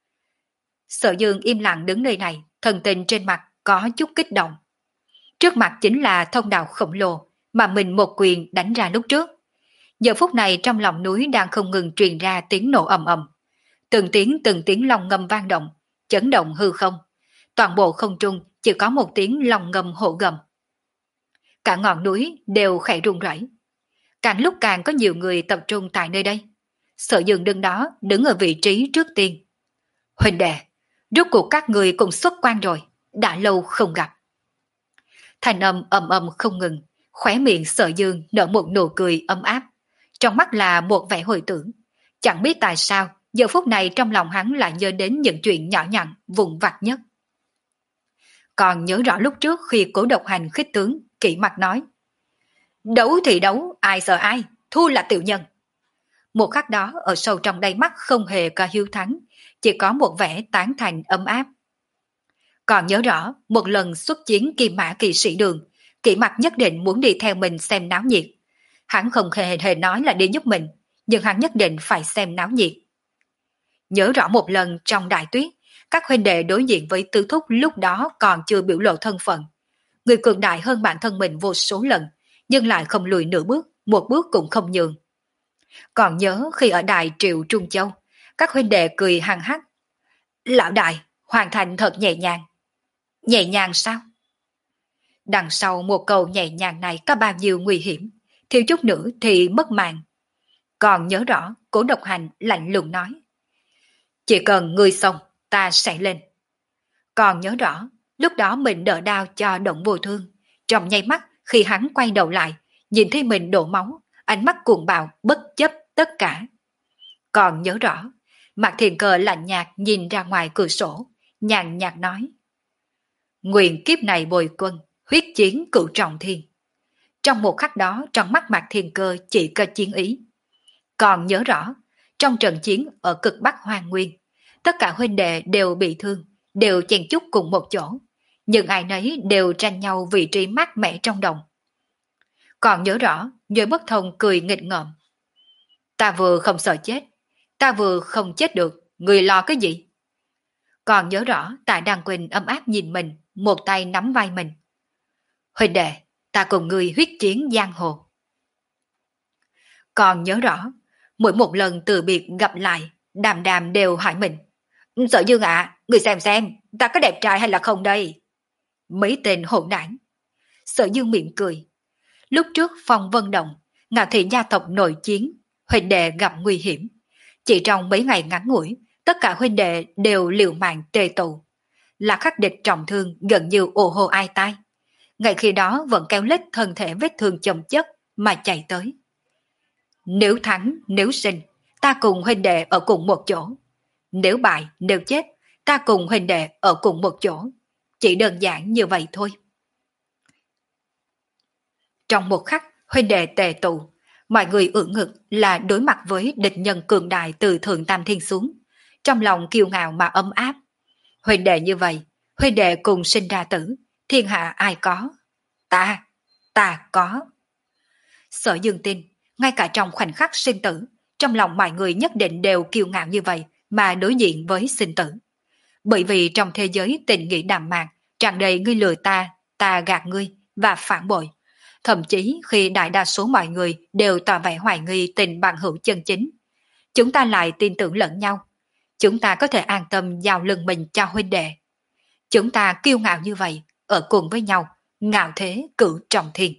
Sở Dương im lặng đứng nơi này, thần tình trên mặt có chút kích động. Trước mặt chính là thông đạo khổng lồ mà mình một quyền đánh ra lúc trước. Giờ phút này trong lòng núi đang không ngừng truyền ra tiếng nổ ầm ầm. Từng tiếng từng tiếng long ngâm vang động, chấn động hư không. Toàn bộ không trung chỉ có một tiếng long ngâm hổ gầm. Cả ngọn núi đều khẽ rung rẩy. Càng lúc càng có nhiều người tập trung tại nơi đây. Sở Dương đứng đó, đứng ở vị trí trước tiên. Huynh đệ, rốt cuộc các người cùng xuất quan rồi, đã lâu không gặp. Thành âm ầm ầm không ngừng, khóe miệng Sở Dương nở một nụ cười ấm áp. Trong mắt là một vẻ hồi tưởng. Chẳng biết tại sao, giờ phút này trong lòng hắn lại nhớ đến những chuyện nhỏ nhặt, vụn vặt nhất. Còn nhớ rõ lúc trước khi Cố Độc Hành khích tướng, kỹ mặt nói. Đấu thì đấu, ai sợ ai, thua là tiểu nhân. Một khắc đó ở sâu trong đáy mắt không hề có hiếu thắng, chỉ có một vẻ tán thành ấm áp. Còn nhớ rõ, một lần xuất chiến Kim Mã Kỵ Sĩ Đường, kỹ mặt nhất định muốn đi theo mình xem náo nhiệt. Hắn không hề hề nói là đi giúp mình, nhưng hắn nhất định phải xem náo nhiệt. Nhớ rõ một lần trong đại tuyết, các huynh đệ đối diện với Tứ Thúc lúc đó còn chưa biểu lộ thân phận. Người cường đại hơn bản thân mình vô số lần, nhưng lại không lùi nửa bước, một bước cũng không nhường. Còn nhớ khi ở đài Triệu Trung Châu, các huynh đệ cười hăng hắc. Lão đại, hoàn thành thật nhẹ nhàng. Nhẹ nhàng sao? Đằng sau một câu nhẹ nhàng này có bao nhiêu nguy hiểm, thiếu chút nữa thì mất mạng. Còn nhớ rõ, Cố Độc Hành lạnh lùng nói. Chỉ cần ngươi xong, ta sẽ lên. Còn nhớ rõ, lúc đó mình đỡ đao cho Động Vô Thương. Trong nháy mắt, khi hắn quay đầu lại, nhìn thấy mình đổ máu, ánh mắt cuồng bạo, bất chấp tất cả. Còn nhớ rõ, Mạc Thiền Cơ lạnh nhạt nhìn ra ngoài cửa sổ, nhàn nhạt nói. Nguyện kiếp này bồi quân, huyết chiến cửu trọng thiên. Trong một khắc đó, trong mắt Mạc Thiền Cơ chỉ có chiến ý. Còn nhớ rõ, trong trận chiến ở cực Bắc Hoang Nguyên, tất cả huynh đệ đều bị thương, đều chen chúc cùng một chỗ, nhưng ai nấy đều tranh nhau vị trí mát mẻ trong đồng. Còn nhớ rõ, Duy Bất Thông cười nghịch ngợm. Ta vừa không sợ chết, ta vừa không chết được, người lo cái gì? Còn nhớ rõ, Tạ Đăng Quỳnh ấm áp nhìn mình, một tay nắm vai mình. Huynh đệ, ta cùng người huyết chiến giang hồ. Còn nhớ rõ, mỗi một lần từ biệt gặp lại, Đàm Đàm đều hỏi mình. Sở Dương ạ, à, người xem xem, ta có đẹp trai hay là không đây? Mấy tên hỗn đảng. Sở Dương mỉm cười. Lúc trước Phong Vân Động, Ngạo Thị gia tộc nội chiến, huynh đệ gặp nguy hiểm. Chỉ trong mấy ngày ngắn ngủi, tất cả huynh đệ đều liều mạng tề tụ. Là khắc địch trọng thương gần như ồ hồ ai tai. Ngày khi đó vẫn kéo lết thân thể vết thương chồng chất mà chạy tới. Nếu thắng, nếu sinh, ta cùng huynh đệ ở cùng một chỗ. Nếu bại, nếu chết, ta cùng huynh đệ ở cùng một chỗ. Chỉ đơn giản như vậy thôi. Trong một khắc, huynh đệ tề tụ, mọi người ưỡn ngực là đối mặt với địch nhân cường đại từ Thượng Tam Thiên xuống. Trong lòng kiêu ngạo mà ấm áp. Huynh đệ như vậy, huynh đệ cùng sinh ra tử, thiên hạ ai có? Ta, ta có. Sở Dương tin, ngay cả trong khoảnh khắc sinh tử, trong lòng mọi người nhất định đều kiêu ngạo như vậy mà đối diện với sinh tử. Bởi vì trong thế giới tình nghĩa đạm mạc, tràn đầy ngươi lừa ta, ta gạt ngươi và phản bội. Thậm chí khi đại đa số mọi người đều tỏ vẻ hoài nghi tình bằng hữu chân chính, chúng ta lại tin tưởng lẫn nhau. Chúng ta có thể an tâm giao lưng mình cho huynh đệ. Chúng ta kiêu ngạo như vậy, ở cùng với nhau, ngạo thế cửu trọng thiên.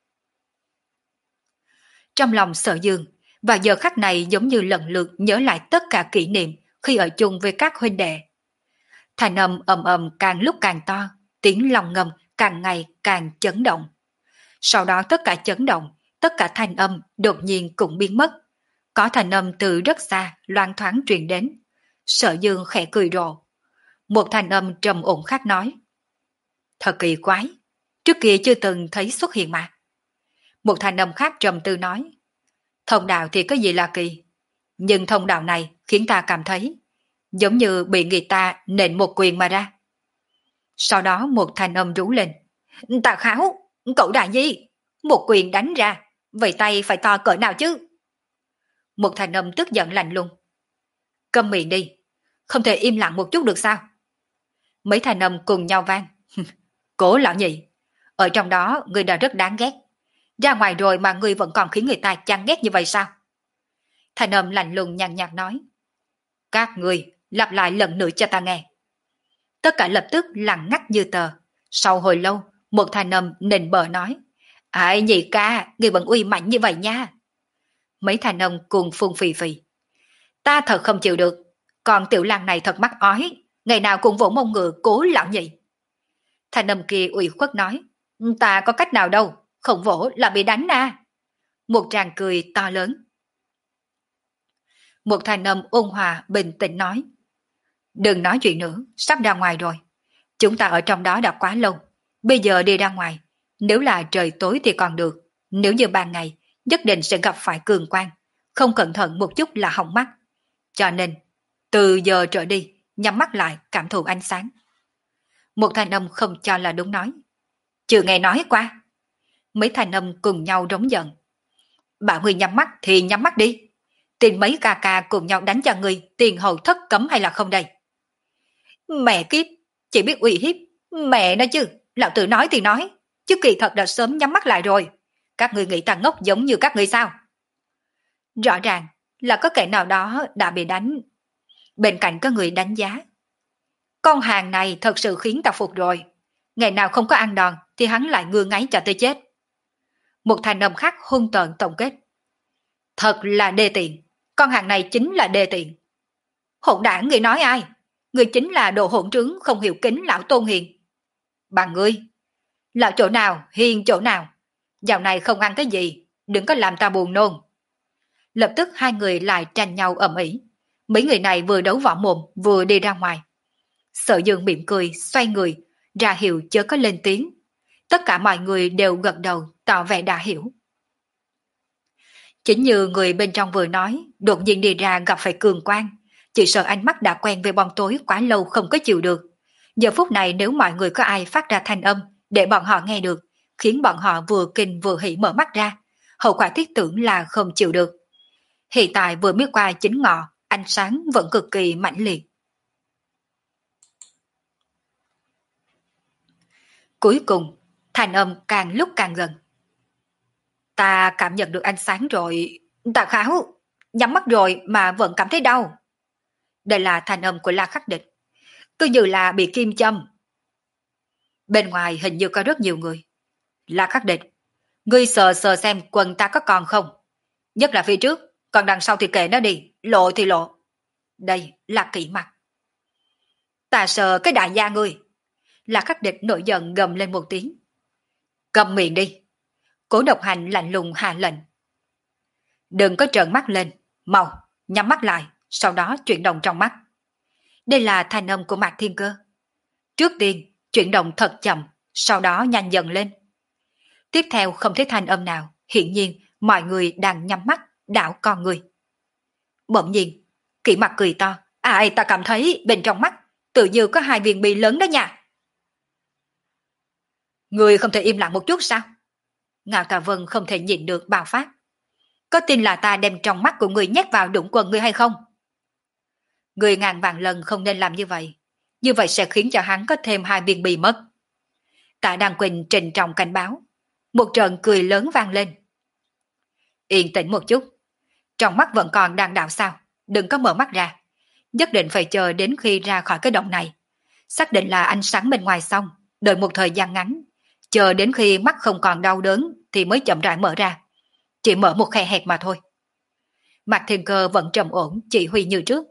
Trong lòng Sở Dương, vào giờ khắc này giống như lần lượt nhớ lại tất cả kỷ niệm khi ở chung với các huynh đệ. Thành âm ầm ầm càng lúc càng to, tiếng lòng ngầm càng ngày càng chấn động. Sau đó tất cả chấn động, tất cả thanh âm đột nhiên cũng biến mất. Có thanh âm từ rất xa loan thoáng truyền đến. Sở Dương khẽ cười rộ. Một thanh âm trầm ổn khác nói. Thật kỳ quái, trước kia chưa từng thấy xuất hiện mà. Một thanh âm khác trầm tư nói. Thông đạo thì có gì là kỳ, nhưng thông đạo này khiến ta cảm thấy giống như bị người ta nện một quyền mà ra. Sau đó một thanh âm rú lên. Tạ Kháo, cậu đại nhi, một quyền đánh ra, vậy tay phải to cỡ nào chứ? Một thanh âm tức giận lạnh lùng. Câm miệng đi, không thể im lặng một chút được sao? Mấy thanh âm cùng nhau vang. Cố lão nhị, ở trong đó người đã rất đáng ghét. Ra ngoài rồi mà người vẫn còn khiến người ta chán ghét như vậy sao? Thanh âm lạnh lùng nhàn nhạt nói. Các người lặp lại lần nữa cho ta nghe. Tất cả lập tức lặng ngắt như tờ. Sau hồi lâu, một thanh âm nịnh bợ nói. Ai nhị ca, người vẫn uy mạnh như vậy nha. Mấy thanh âm cùng phun phì phì. Ta thật không chịu được. Còn tiểu lang này thật mắc ói. Ngày nào cũng vỗ mông ngựa cố lão nhị. Thanh âm kia ủy khuất nói. Ta có cách nào đâu. Không vỗ là bị đánh à. Một tràng cười to lớn. Một thanh âm ôn hòa bình tĩnh nói. Đừng nói chuyện nữa, sắp ra ngoài rồi. Chúng ta ở trong đó đã quá lâu. Bây giờ đi ra ngoài. Nếu là trời tối thì còn được. Nếu như ban ngày, nhất định sẽ gặp phải cường quang. Không cẩn thận một chút là hỏng mắt. Cho nên, từ giờ trở đi, nhắm mắt lại cảm thụ ánh sáng. Một thanh âm không cho là đúng nói. Chưa nghe nói qua. Mấy thanh âm cùng nhau rống giận. Bảo người nhắm mắt thì nhắm mắt đi. Tìm mấy ca ca cùng nhau đánh cho người tiền hầu thất cấm hay là không đây? Mẹ kiếp, chỉ biết uy hiếp. Mẹ nói chứ, lão tử nói thì nói. Chứ kỳ thật đã sớm nhắm mắt lại rồi. Các người nghĩ ta ngốc giống như các người sao? Rõ ràng là có kẻ nào đó đã bị đánh. Bên cạnh có người đánh giá. Con hàng này thật sự khiến ta phục rồi. Ngày nào không có ăn đòn thì hắn lại ngưa ngáy cho tới chết. Một thanh âm khác hung tợn tổng kết. Thật là đê tiện. Con hàng này chính là đê tiện. Hỗn đảng người nói ai? Người chính là đồ hỗn trướng không hiểu kính lão tôn hiền. Bằng ngươi. Lão chỗ nào, hiền chỗ nào. Dạo này không ăn cái gì. Đừng có làm ta buồn nôn. Lập tức hai người lại tranh nhau ầm ĩ. Mấy người này vừa đấu võ mồm vừa đi ra ngoài. Sở Dương mỉm cười xoay người ra hiệu chớ có lên tiếng. Tất cả mọi người đều gật đầu tỏ vẻ đã hiểu. Chính như người bên trong vừa nói, đột nhiên đi ra gặp phải cường quang. Chỉ sợ ánh mắt đã quen với bóng tối quá lâu không có chịu được. Giờ phút này nếu mọi người có ai phát ra thanh âm để bọn họ nghe được, khiến bọn họ vừa kinh vừa hỉ mở mắt ra, hậu quả thiết tưởng là không chịu được. Hiện tại vừa mới qua chính ngọ, ánh sáng vẫn cực kỳ mãnh liệt. Cuối cùng, thanh âm càng lúc càng gần. Ta cảm nhận được ánh sáng rồi. Ta kháo, nhắm mắt rồi mà vẫn cảm thấy đau. Đây là thanh âm của La Khắc Địch. Cứ như là bị kim châm. Bên ngoài hình như có rất nhiều người. La Khắc Địch, ngươi sờ sờ xem quần ta có còn không. Nhất là phía trước, còn đằng sau thì kệ nó đi, lộ thì lộ. Đây là kỹ mặt. Ta sờ cái đại gia ngươi. La Khắc Địch nổi giận gầm lên một tiếng. Cầm miệng đi. Cố Độc Hành lạnh lùng hạ lệnh. Đừng có trợn mắt lên, mau, nhắm mắt lại, sau đó chuyển động trong mắt. Đây là thanh âm của Mạc Thiên Cơ. Trước tiên, chuyển động thật chậm, sau đó nhanh dần lên. Tiếp theo không thấy thanh âm nào, hiển nhiên mọi người đang nhắm mắt, đảo con người. Bỗng nhiên, Kỷ Mặc cười to. Ai ta cảm thấy bên trong mắt, tự như có hai viên bi lớn đó nha. Người không thể im lặng một chút sao? Ngạo Tà Vân không thể nhịn được爆phát. Có tin là ta đem trong mắt của người nhét vào đụng quần người hay không? Người ngàn vạn lần không nên làm như vậy. Như vậy sẽ khiến cho hắn có thêm hai viên bì mất. Tạ Đăng Quỳnh trình trọng cảnh báo. Một trận cười lớn vang lên. Yên tĩnh một chút. Trong mắt vẫn còn đang đảo sao. Đừng có mở mắt ra. Nhất định phải chờ đến khi ra khỏi cái động này. Xác định là ánh sáng bên ngoài xong. Đợi một thời gian ngắn. Chờ đến khi mắt không còn đau đớn thì mới chậm rãi mở ra. Chỉ mở một khe hẹp mà thôi. Mạc Thiên Cơ vẫn trầm ổn chỉ huy như trước.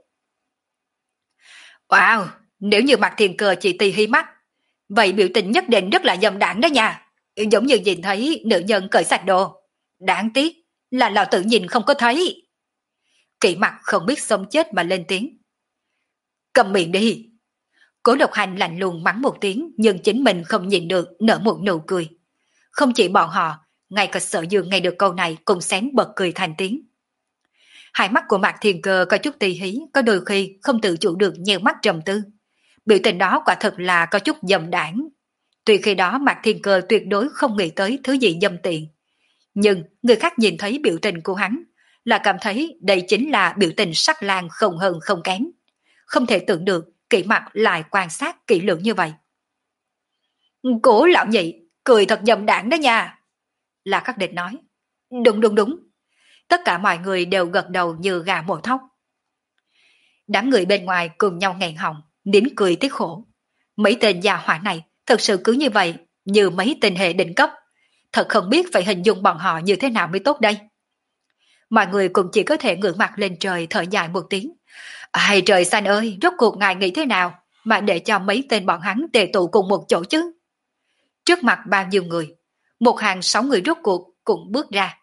Wow, nếu như Mạc Thiên Cơ chỉ tì hí mắt, vậy biểu tình nhất định rất là dâm đảng đó nha. Giống như nhìn thấy nữ nhân cởi sạch đồ. Đáng tiếc là lão tử nhìn không có thấy. Kỷ Mặc không biết sống chết mà lên tiếng. Cầm miệng đi. Cố Độc Hành lạnh lùng mắng một tiếng, nhưng chính mình không nhìn được nở một nụ cười. Không chỉ bọn họ, ngay cả Sở Dương nghe được câu này cũng xém bật cười thành tiếng. Hai mắt của Mạc Thiên Cơ có chút tì hí, có đôi khi không tự chủ được nheo mắt trầm tư. Biểu tình đó quả thật là có chút dâm đảng. Tuy khi đó Mạc Thiên Cơ tuyệt đối không nghĩ tới thứ gì dâm tiện. Nhưng người khác nhìn thấy biểu tình của hắn, là cảm thấy đây chính là biểu tình sắc lang không hơn không kém. Không thể tưởng được Kỷ Mặc lại quan sát kỹ lưỡng như vậy. Cố lão nhị, cười thật dâm đảng đó nha. La Khắc Địch nói. Đúng đúng đúng. Tất cả mọi người đều gật đầu như gà mổ thóc. Đám người bên ngoài cùng nhau nghẹn họng, nín cười tiếc khổ. Mấy tên già hỏa này thật sự cứ như vậy, như mấy tên hệ đỉnh cấp. Thật không biết phải hình dung bọn họ như thế nào mới tốt đây. Mọi người cũng chỉ có thể ngửa mặt lên trời thở dài một tiếng. Ai trời xanh ơi, rốt cuộc ngài nghĩ thế nào mà để cho mấy tên bọn hắn tề tụ cùng một chỗ chứ? Trước mặt bao nhiêu người, một hàng sáu người rốt cuộc cũng bước ra.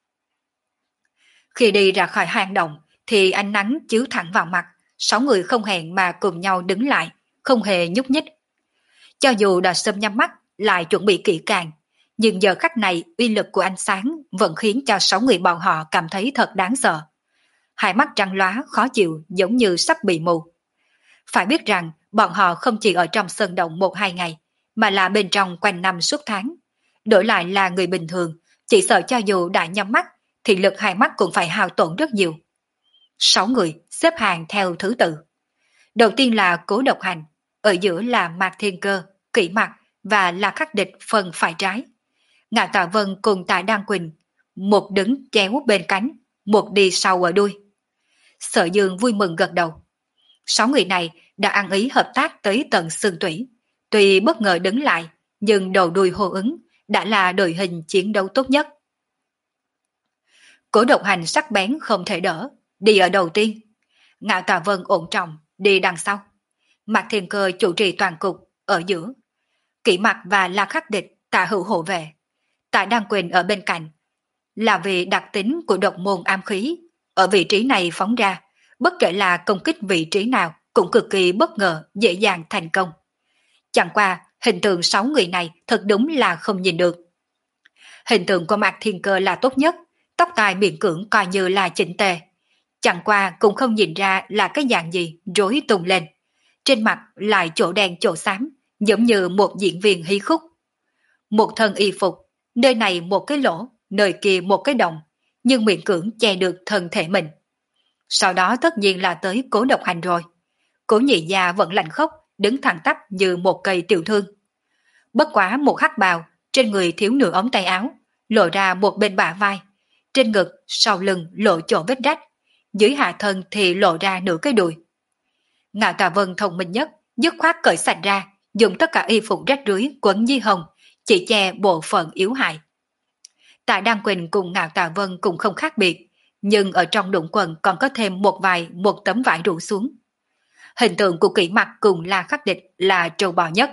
Khi đi ra khỏi hang động thì ánh nắng chiếu thẳng vào mặt, sáu người không hẹn mà cùng nhau đứng lại, không hề nhúc nhích. Cho dù đã sớm nhắm mắt, lại chuẩn bị kỹ càng, nhưng giờ khắc này uy lực của ánh sáng vẫn khiến cho sáu người bọn họ cảm thấy thật đáng sợ. Hai mắt trắng lóa khó chịu giống như sắp bị mù. Phải biết rằng bọn họ không chỉ ở trong sơn động một hai ngày, mà là bên trong quanh năm suốt tháng. Đổi lại là người bình thường, chỉ sợ cho dù đã nhắm mắt, thì lực hai mắt cũng phải hao tổn rất nhiều. Sáu người xếp hàng theo thứ tự. Đầu tiên là Cố Độc Hành, ở giữa là Mạc Thiên Cơ, Kỷ Mặc và La Khắc Địch phần phải trái. Ngạ Tạ Vân cùng Tạ Đan Quỳnh, một đứng chéo bên cánh, một đi sau ở đuôi. Sở Dương vui mừng gật đầu. Sáu người này đã ăn ý hợp tác tới tận xương tủy. Tuy bất ngờ đứng lại, nhưng đầu đuôi hô ứng đã là đội hình chiến đấu tốt nhất. Cố Độc Hành sắc bén không thể đỡ, đi ở đầu tiên. Ngạo Tà Vân ổn trọng, đi đằng sau. Mạc Thiên Cơ chủ trì toàn cục, ở giữa. Kỷ Mặc và La Khắc Địch tả hữu hộ vệ. Tạ Đan Quỳnh ở bên cạnh. Là vì đặc tính của độc môn am khí, ở vị trí này phóng ra, bất kể là công kích vị trí nào cũng cực kỳ bất ngờ, dễ dàng thành công. Chẳng qua, hình tượng sáu người này thật đúng là không nhìn được. Hình tượng của Mạc Thiên Cơ là tốt nhất, tóc tai miệng cưỡng coi như là chỉnh tề. Chẳng qua cũng không nhìn ra là cái dạng gì rối tung lên. Trên mặt lại chỗ đen chỗ xám, giống như một diễn viên hí khúc. Một thân y phục, nơi này một cái lỗ, nơi kia một cái động, nhưng miệng cưỡng che được thân thể mình. Sau đó tất nhiên là tới Cố Độc Hành rồi. Cố nhị gia vẫn lạnh khốc, đứng thẳng tắp như một cây tiểu thương. Bất quá một hắc bào, trên người thiếu nửa ống tay áo, lộ ra một bên bả vai. Trên ngực, sau lưng lộ chỗ vết rách, dưới hạ thân thì lộ ra nửa cái đùi. Ngạo Tà Vân thông minh nhất, dứt khoát cởi sạch ra, dùng tất cả y phục rách rưới quấn di hồng, chỉ che bộ phận yếu hại. Tạ Đan Quỳnh cùng Ngạo Tà Vân cũng không khác biệt, nhưng ở trong đụng quần còn có thêm một vài một tấm vải rủ xuống. Hình tượng của Kỷ Mặc cùng La Khắc Địch là trâu bò nhất.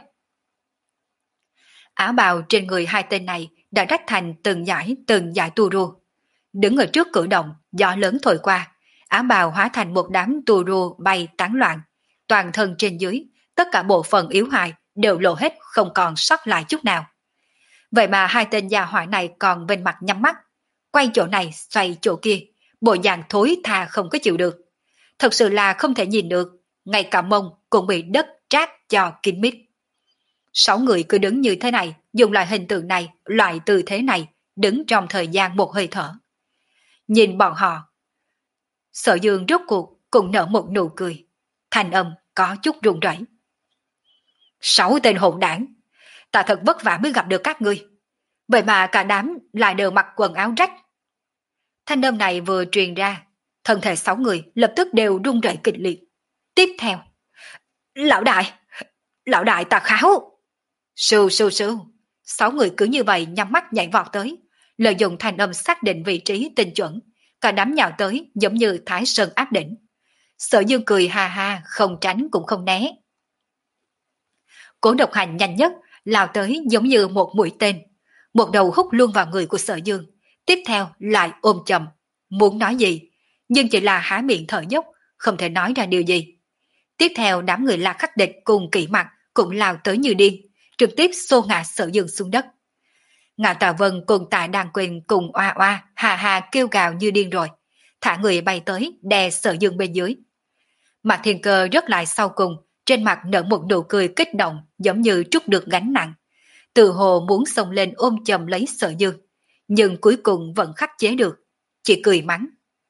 Áo bào trên người hai tên này đã rách thành từng dải từng dải tua rua. Đứng ở trước cửa động, gió lớn thổi qua, áo bào hóa thành một đám tua rua bay tán loạn. Toàn thân trên dưới, tất cả bộ phận yếu hại đều lộ hết không còn sót lại chút nào. Vậy mà hai tên già hỏa này còn bên mặt nhắm mắt, quay chỗ này xoay chỗ kia, bộ dạng thối tha không có chịu được. Thật sự là không thể nhìn được, ngay cả mông cũng bị đất trát cho kín mít. Sáu người cứ đứng như thế này, dùng loại hình tượng này, loại tư thế này, đứng trong thời gian một hơi thở. Nhìn bọn họ, Sở Dương rốt cuộc cũng nở một nụ cười, thanh âm có chút run rẩy. Sáu tên hỗn đảng, ta thật vất vả mới gặp được các ngươi, vậy mà cả đám lại đều mặc quần áo rách. Thanh âm này vừa truyền ra, thân thể sáu người lập tức đều run rẩy kịch liệt. Tiếp theo, lão đại, lão đại ta kháo. Sưu sưu sưu, sáu người cứ như vậy nhắm mắt nhảy vọt tới, lợi dụng thanh âm xác định vị trí tinh chuẩn, cả đám nhào tới giống như Thái Sơn áp đỉnh. Sở Dương cười ha ha, không tránh cũng không né. Cố Độc Hành nhanh nhất, lao tới giống như một mũi tên, một đầu hút luôn vào người của Sở Dương, tiếp theo lại ôm chầm, muốn nói gì, nhưng chỉ là há miệng thở dốc, không thể nói ra điều gì. Tiếp theo đám người La Khắc Địch cùng Kỷ Mặc cũng lao tới như điên, trực tiếp xô ngã Sở Dương xuống đất. Ngạo Tà Vân cùng Tạ Đan Quỳnh cùng oa oa hà hà kêu gào như điên rồi, thả người bay tới đè Sở Dương bên dưới. Mạc Thiên Cơ rớt lại sau cùng, trên mặt nở một nụ cười kích động giống như trút được gánh nặng. Từ hồ muốn xông lên ôm chầm lấy Sở Dương, nhưng cuối cùng vẫn khắc chế được, chỉ cười mắng.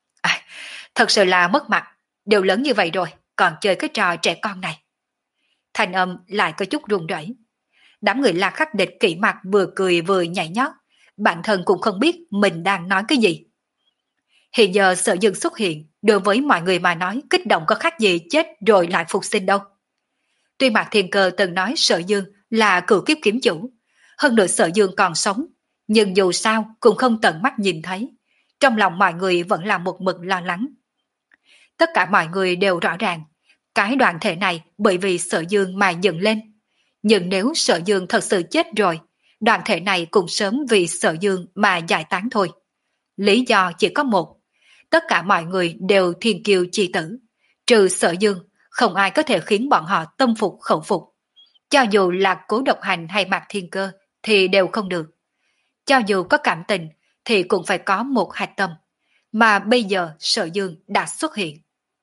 Thật sự là mất mặt, đều lớn như vậy rồi, còn chơi cái trò trẻ con này. Thanh âm lại có chút run rẩy. Đám người La Khắc Địch kỹ mặt vừa cười vừa nhảy nhót, bản thân cũng không biết mình đang nói cái gì. Hiện giờ Sở Dương xuất hiện, đối với mọi người mà nói kích động có khác gì chết rồi lại phục sinh đâu. Tuy Mạc Thiên Cơ từng nói Sở Dương là cửu kiếp kiếm chủ, hơn nữa Sở Dương còn sống, nhưng dù sao cũng không tận mắt nhìn thấy. Trong lòng mọi người vẫn là một mực lo lắng. Tất cả mọi người đều rõ ràng, cái đoàn thể này bởi vì Sở Dương mà dựng lên. Nhưng nếu Sở Dương thật sự chết rồi, đoàn thể này cũng sớm vì Sở Dương mà giải tán thôi. Lý do chỉ có một, tất cả mọi người đều thiên kiêu chi tử. Trừ Sở Dương, không ai có thể khiến bọn họ tâm phục khẩu phục. Cho dù là Cố Độc Hành hay Mạc Thiên Cơ thì đều không được. Cho dù có cảm tình thì cũng phải có một hạch tâm. Mà bây giờ Sở Dương đã xuất hiện.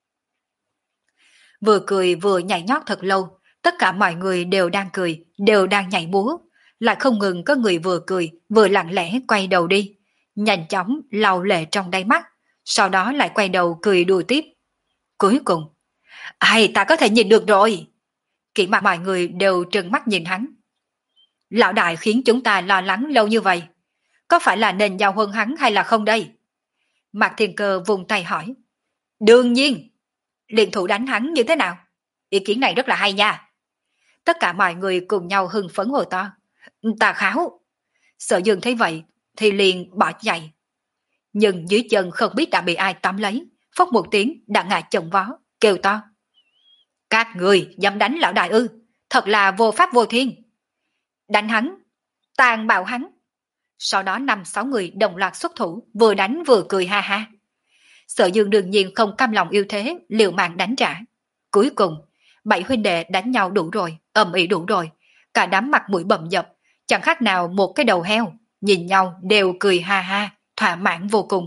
Vừa cười vừa nhảy nhót thật lâu, tất cả mọi người đều đang cười, đều đang nhảy múa. Lại không ngừng có người vừa cười vừa lặng lẽ quay đầu đi, nhanh chóng lau lệ trong đáy mắt, sau đó lại quay đầu cười đùa tiếp. Cuối cùng, ai ta có thể nhìn được rồi. Kỹ mặt mọi người đều trừng mắt nhìn hắn. Lão đại khiến chúng ta lo lắng lâu như vậy, có phải là nên giao hơn hắn hay là không đây? Mạc Thiên Cơ vùng tay hỏi. Đương nhiên, liên thủ đánh hắn như thế nào? Ý kiến này rất là hay nha. Tất cả mọi người cùng nhau hưng phấn hồ to. Ta kháo. Sở Dương thấy vậy thì liền bỏ chạy. Nhưng dưới chân không biết đã bị ai tóm lấy, phốc một tiếng đã ngã chồng vó, kêu to. Các người dám đánh lão đại ư, thật là vô pháp vô thiên. Đánh hắn, tàn bạo hắn. Sau đó năm sáu người đồng loạt xuất thủ, vừa đánh vừa cười ha ha. Sở Dương đương nhiên không cam lòng yêu thế, liều mạng đánh trả. Cuối cùng, bảy huynh đệ đánh nhau đủ rồi, ầm ĩ đủ rồi, cả đám mặt mũi bầm dập, chẳng khác nào một cái đầu heo, nhìn nhau đều cười ha ha, thỏa mãn vô cùng.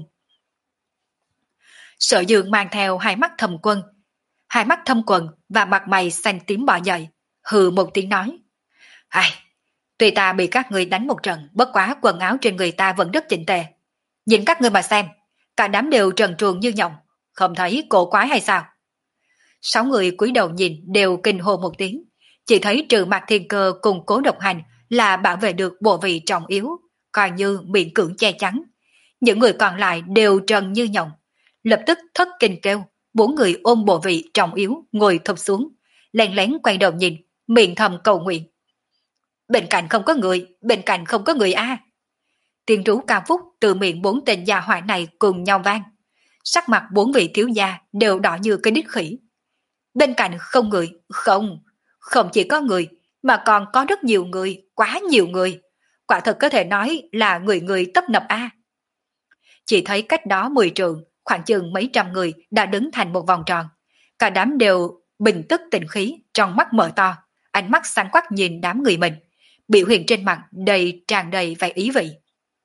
Sở Dương mang theo hai mắt thâm quân, hai mắt thâm quần và mặt mày xanh tím bò dậy, hừ một tiếng nói. Ai, tuy ta bị các người đánh một trận, bất quá quần áo trên người ta vẫn rất chỉnh tề. Nhìn các người mà xem, cả đám đều trần truồng như nhộng, không thấy cổ quái hay sao? Sáu người cúi đầu nhìn đều kinh hô một tiếng, chỉ thấy trừ Mạc Thiên Cơ cùng Cố Độc Hành là bảo vệ được bộ vị trọng yếu, coi như miệng cưỡng che chắn. Những người còn lại đều trần như nhộng, lập tức thất kinh kêu, bốn người ôm bộ vị trọng yếu ngồi thụp xuống, lén lén quay đầu nhìn, miệng thầm cầu nguyện. Bên cạnh không có người, bên cạnh không có người a. Tiếng rú cao vút từ miệng bốn tên gia hỏa này cùng nhau vang. Sắc mặt bốn vị thiếu gia đều đỏ như cái đít khỉ. Bên cạnh không người, không, không chỉ có người, mà còn có rất nhiều người, quá nhiều người. Quả thật có thể nói là người người tấp nập a. Chỉ thấy cách đó mười trượng, khoảng chừng mấy trăm người đã đứng thành một vòng tròn. Cả đám đều bình tức tĩnh khí, trong mắt mở to, ánh mắt sáng quắc nhìn đám người mình. Biểu hiện trên mặt đầy tràn đầy vẻ ý vị.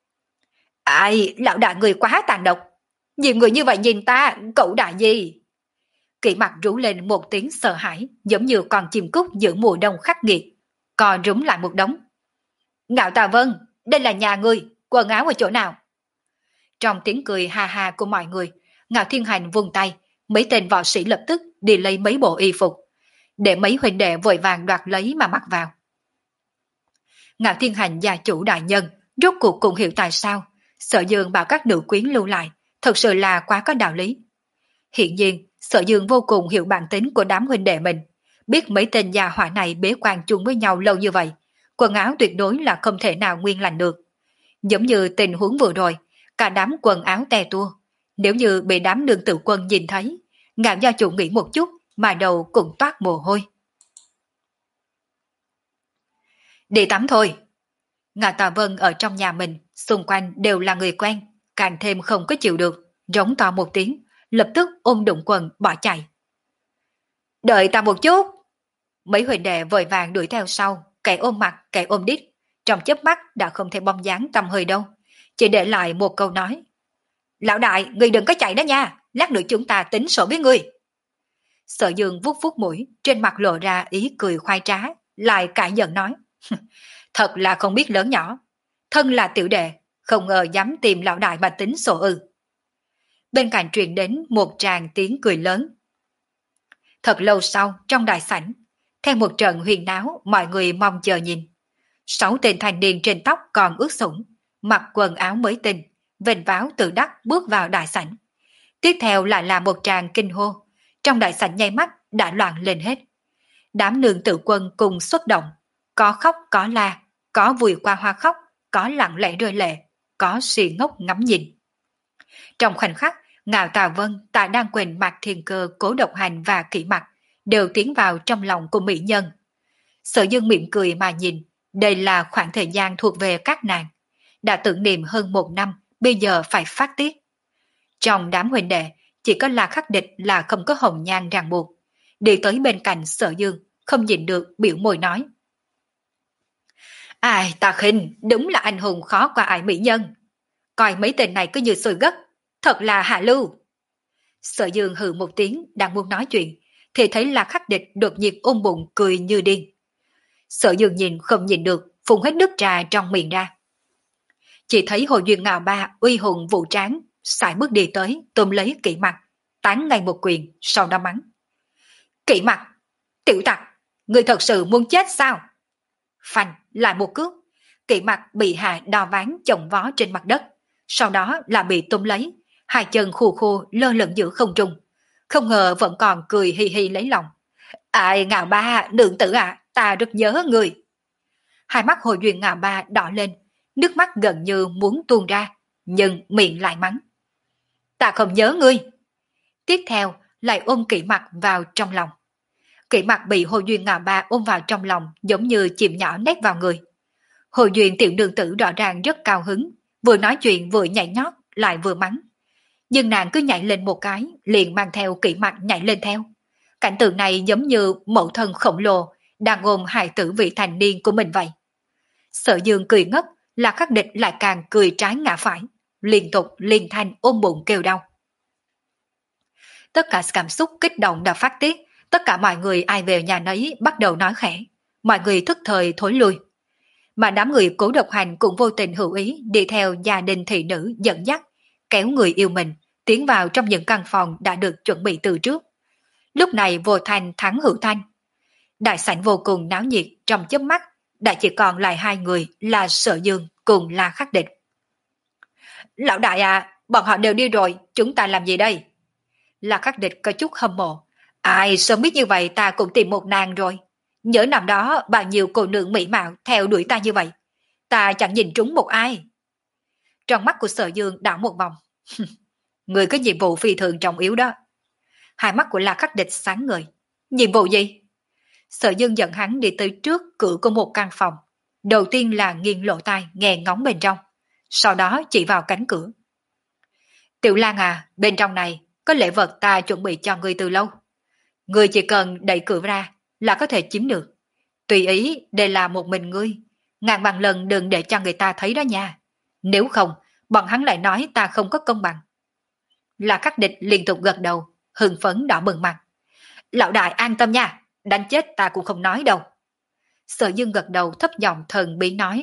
Ai, lão đại người quá tàn độc. Nhiều người như vậy nhìn ta, cậu đại gì? Kỵ mặt rú lên một tiếng sợ hãi, giống như con chim cút giữa mùa đông khắc nghiệt, co rúm lại một đống. Ngạo Tà Vân, đây là nhà ngươi, quần áo ở chỗ nào? Trong tiếng cười ha ha của mọi người, Ngạo Thiên Hành vung tay, mấy tên võ sĩ lập tức đi lấy mấy bộ y phục, để mấy huynh đệ vội vàng đoạt lấy mà mặc vào. Ngạo Thiên Hành gia chủ đại nhân, rốt cuộc cũng hiểu tại sao Sở Dương bảo các nữ quyến lưu lại, thật sự là quá có đạo lý. Hiện nhiên, Sở Dương vô cùng hiểu bản tính của đám huynh đệ mình, biết mấy tên gia hỏa này bế quan chung với nhau lâu như vậy, quần áo tuyệt đối là không thể nào nguyên lành được. Giống như tình huống vừa rồi, cả đám quần áo te tua, nếu như bị đám nương tử quân nhìn thấy, Ngạo gia chủ nghĩ một chút mà đầu cũng toát mồ hôi. Đi tắm thôi. Ngạo Tà Vân ở trong nhà mình, xung quanh đều là người quen, càng thêm không có chịu được, rống to một tiếng, lập tức ôm đụng quần bỏ chạy. Đợi ta một chút. Mấy huynh đệ vội vàng đuổi theo sau, kẻ ôm mặt, kẻ ôm đít, trong chớp mắt đã không thấy bóng dáng tăm hơi đâu, chỉ để lại một câu nói. Lão đại, ngươi đừng có chạy đó nha, lát nữa chúng ta tính sổ với ngươi. Sở Dương vuốt vuốt mũi, trên mặt lộ ra ý cười khoai trá, lại cãi giận nói. Thật là không biết lớn nhỏ, thân là tiểu đệ, không ngờ dám tìm lão đại mà tính sổ ư. bên cạnh truyền đến một tràng tiếng cười lớn. Thật lâu sau, trong đại sảnh, theo một trận huyền náo, mọi người mong chờ nhìn. Sáu tên thanh niên trên tóc còn ướt sũng, mặc quần áo mới tinh, vênh váo tự đắc bước vào đại sảnh. Tiếp theo lại là một tràng kinh hô, trong đại sảnh nháy mắt đã loạn lên hết. Đám nương tử quân cùng xuất động, có khóc có la, có vùi qua hoa khóc, có lặng lẽ rơi lệ, có si ngốc ngắm nhìn. Trong khoảnh khắc, Ngạo Tà Vân, Tạ Đan Quỳnh, Mạc Thiên Cơ, Cố Độc Hành và Kỷ Mặc đều tiến vào trong lòng của mỹ nhân. Sở Dương mỉm cười mà nhìn, đây là khoảng thời gian thuộc về các nàng. Đã tưởng niệm hơn một năm, bây giờ phải phát tiết. Trong đám huynh đệ, chỉ có La Khắc Địch là không có hồng nhan ràng buộc. Đi tới bên cạnh Sở Dương, không nhìn được biểu môi nói. Ai ta khinh, đúng là anh hùng khó qua ải mỹ nhân. Coi mấy tên này cứ như sôi gấc, thật là hạ lưu. Sở Dương hừ một tiếng đang muốn nói chuyện, thì thấy La Khắc Địch đột nhiên ôm bụng cười như điên. Sở Dương nhìn không nhìn được, phun hết nước trà trong miệng ra. Chỉ thấy Hồ Duyên Ngạo Ba uy hùng vũ tráng, sải bước đi tới, tôm lấy Kỷ Mặc, tán ngay một quyền, sau đó mắng. Kỷ Mặc, tiểu tặc, người thật sự muốn chết sao? Phanh, lại một cước, Kỷ Mặc bị hạ đo ván chồng vó trên mặt đất, sau đó là bị tôm lấy, hai chân khô khô lơ lửng giữa không trung, không ngờ vẫn còn cười hi hi lấy lòng. Ai Ngạo Ba, nương tử à, ta rất nhớ người. Hai mắt Hồ Duyên Ngạo Ba đỏ lên, nước mắt gần như muốn tuôn ra, nhưng miệng lại mắng. Ta không nhớ ngươi. Tiếp theo lại ôm Kỷ Mặc vào trong lòng. Kỷ Mặc bị Hồ Duyên Ngạo Ba ôm vào trong lòng giống như chìm nhỏ nét vào người. Hồ Duyên tiểu nương tử rõ ràng rất cao hứng, vừa nói chuyện vừa nhảy nhót, lại vừa mắng. Nhưng nàng cứ nhảy lên một cái, liền mang theo Kỷ Mặc nhảy lên theo. Cảnh tượng này giống như mẫu thân khổng lồ đang ôm hài tử vị thành niên của mình vậy. Sở Dương cười ngất, là Khắc Địch lại càng cười trái ngã phải, liên tục liên thanh ôm bụng kêu đau. Tất cả cảm xúc kích động đã phát tiết, tất cả mọi người ai về nhà nấy bắt đầu nói khẽ, mọi người thức thời thối lui. Mà đám người Cố Độc Hành cũng vô tình hữu ý đi theo gia đình thị nữ dẫn dắt, kéo người yêu mình tiến vào trong những căn phòng đã được chuẩn bị từ trước. Lúc này Vô Thanh thắng Hữu Thanh. Đại sảnh vô cùng náo nhiệt, trong chớp mắt đã chỉ còn lại hai người là Sở Dương cùng La Khắc Địch. Lão đại à, bọn họ đều đi rồi, chúng ta làm gì đây? La Khắc Địch có chút hâm mộ. Ai sớm biết như vậy ta cũng tìm một nàng rồi. Nhớ năm đó bao nhiêu cô nương mỹ mạo theo đuổi ta như vậy. Ta chẳng nhìn trúng một ai. Trong mắt của Sở Dương đảo một vòng. Người có nhiệm vụ phi thường trọng yếu đó. Hai mắt của La Khắc Địch sáng ngời. Nhiệm vụ gì? Sở Dương dẫn hắn đi tới trước cửa của một căn phòng. Đầu tiên là nghiêng lỗ tai nghe ngóng bên trong. Sau đó chỉ vào cánh cửa. Tiểu Lan à, bên trong này có lễ vật ta chuẩn bị cho ngươi từ lâu. Ngươi chỉ cần đẩy cửa ra là có thể chiếm được. Tùy ý, đây là một mình ngươi. Ngàn bằng lần đừng để cho người ta thấy đó nha. Nếu không, bọn hắn lại nói ta không có công bằng. La Khắc Địch liên tục gật đầu, hưng phấn đỏ bừng mặt. Lão đại an tâm nha, đánh chết ta cũng không nói đâu. Sở Dương gật đầu thấp giọng thần bí nói.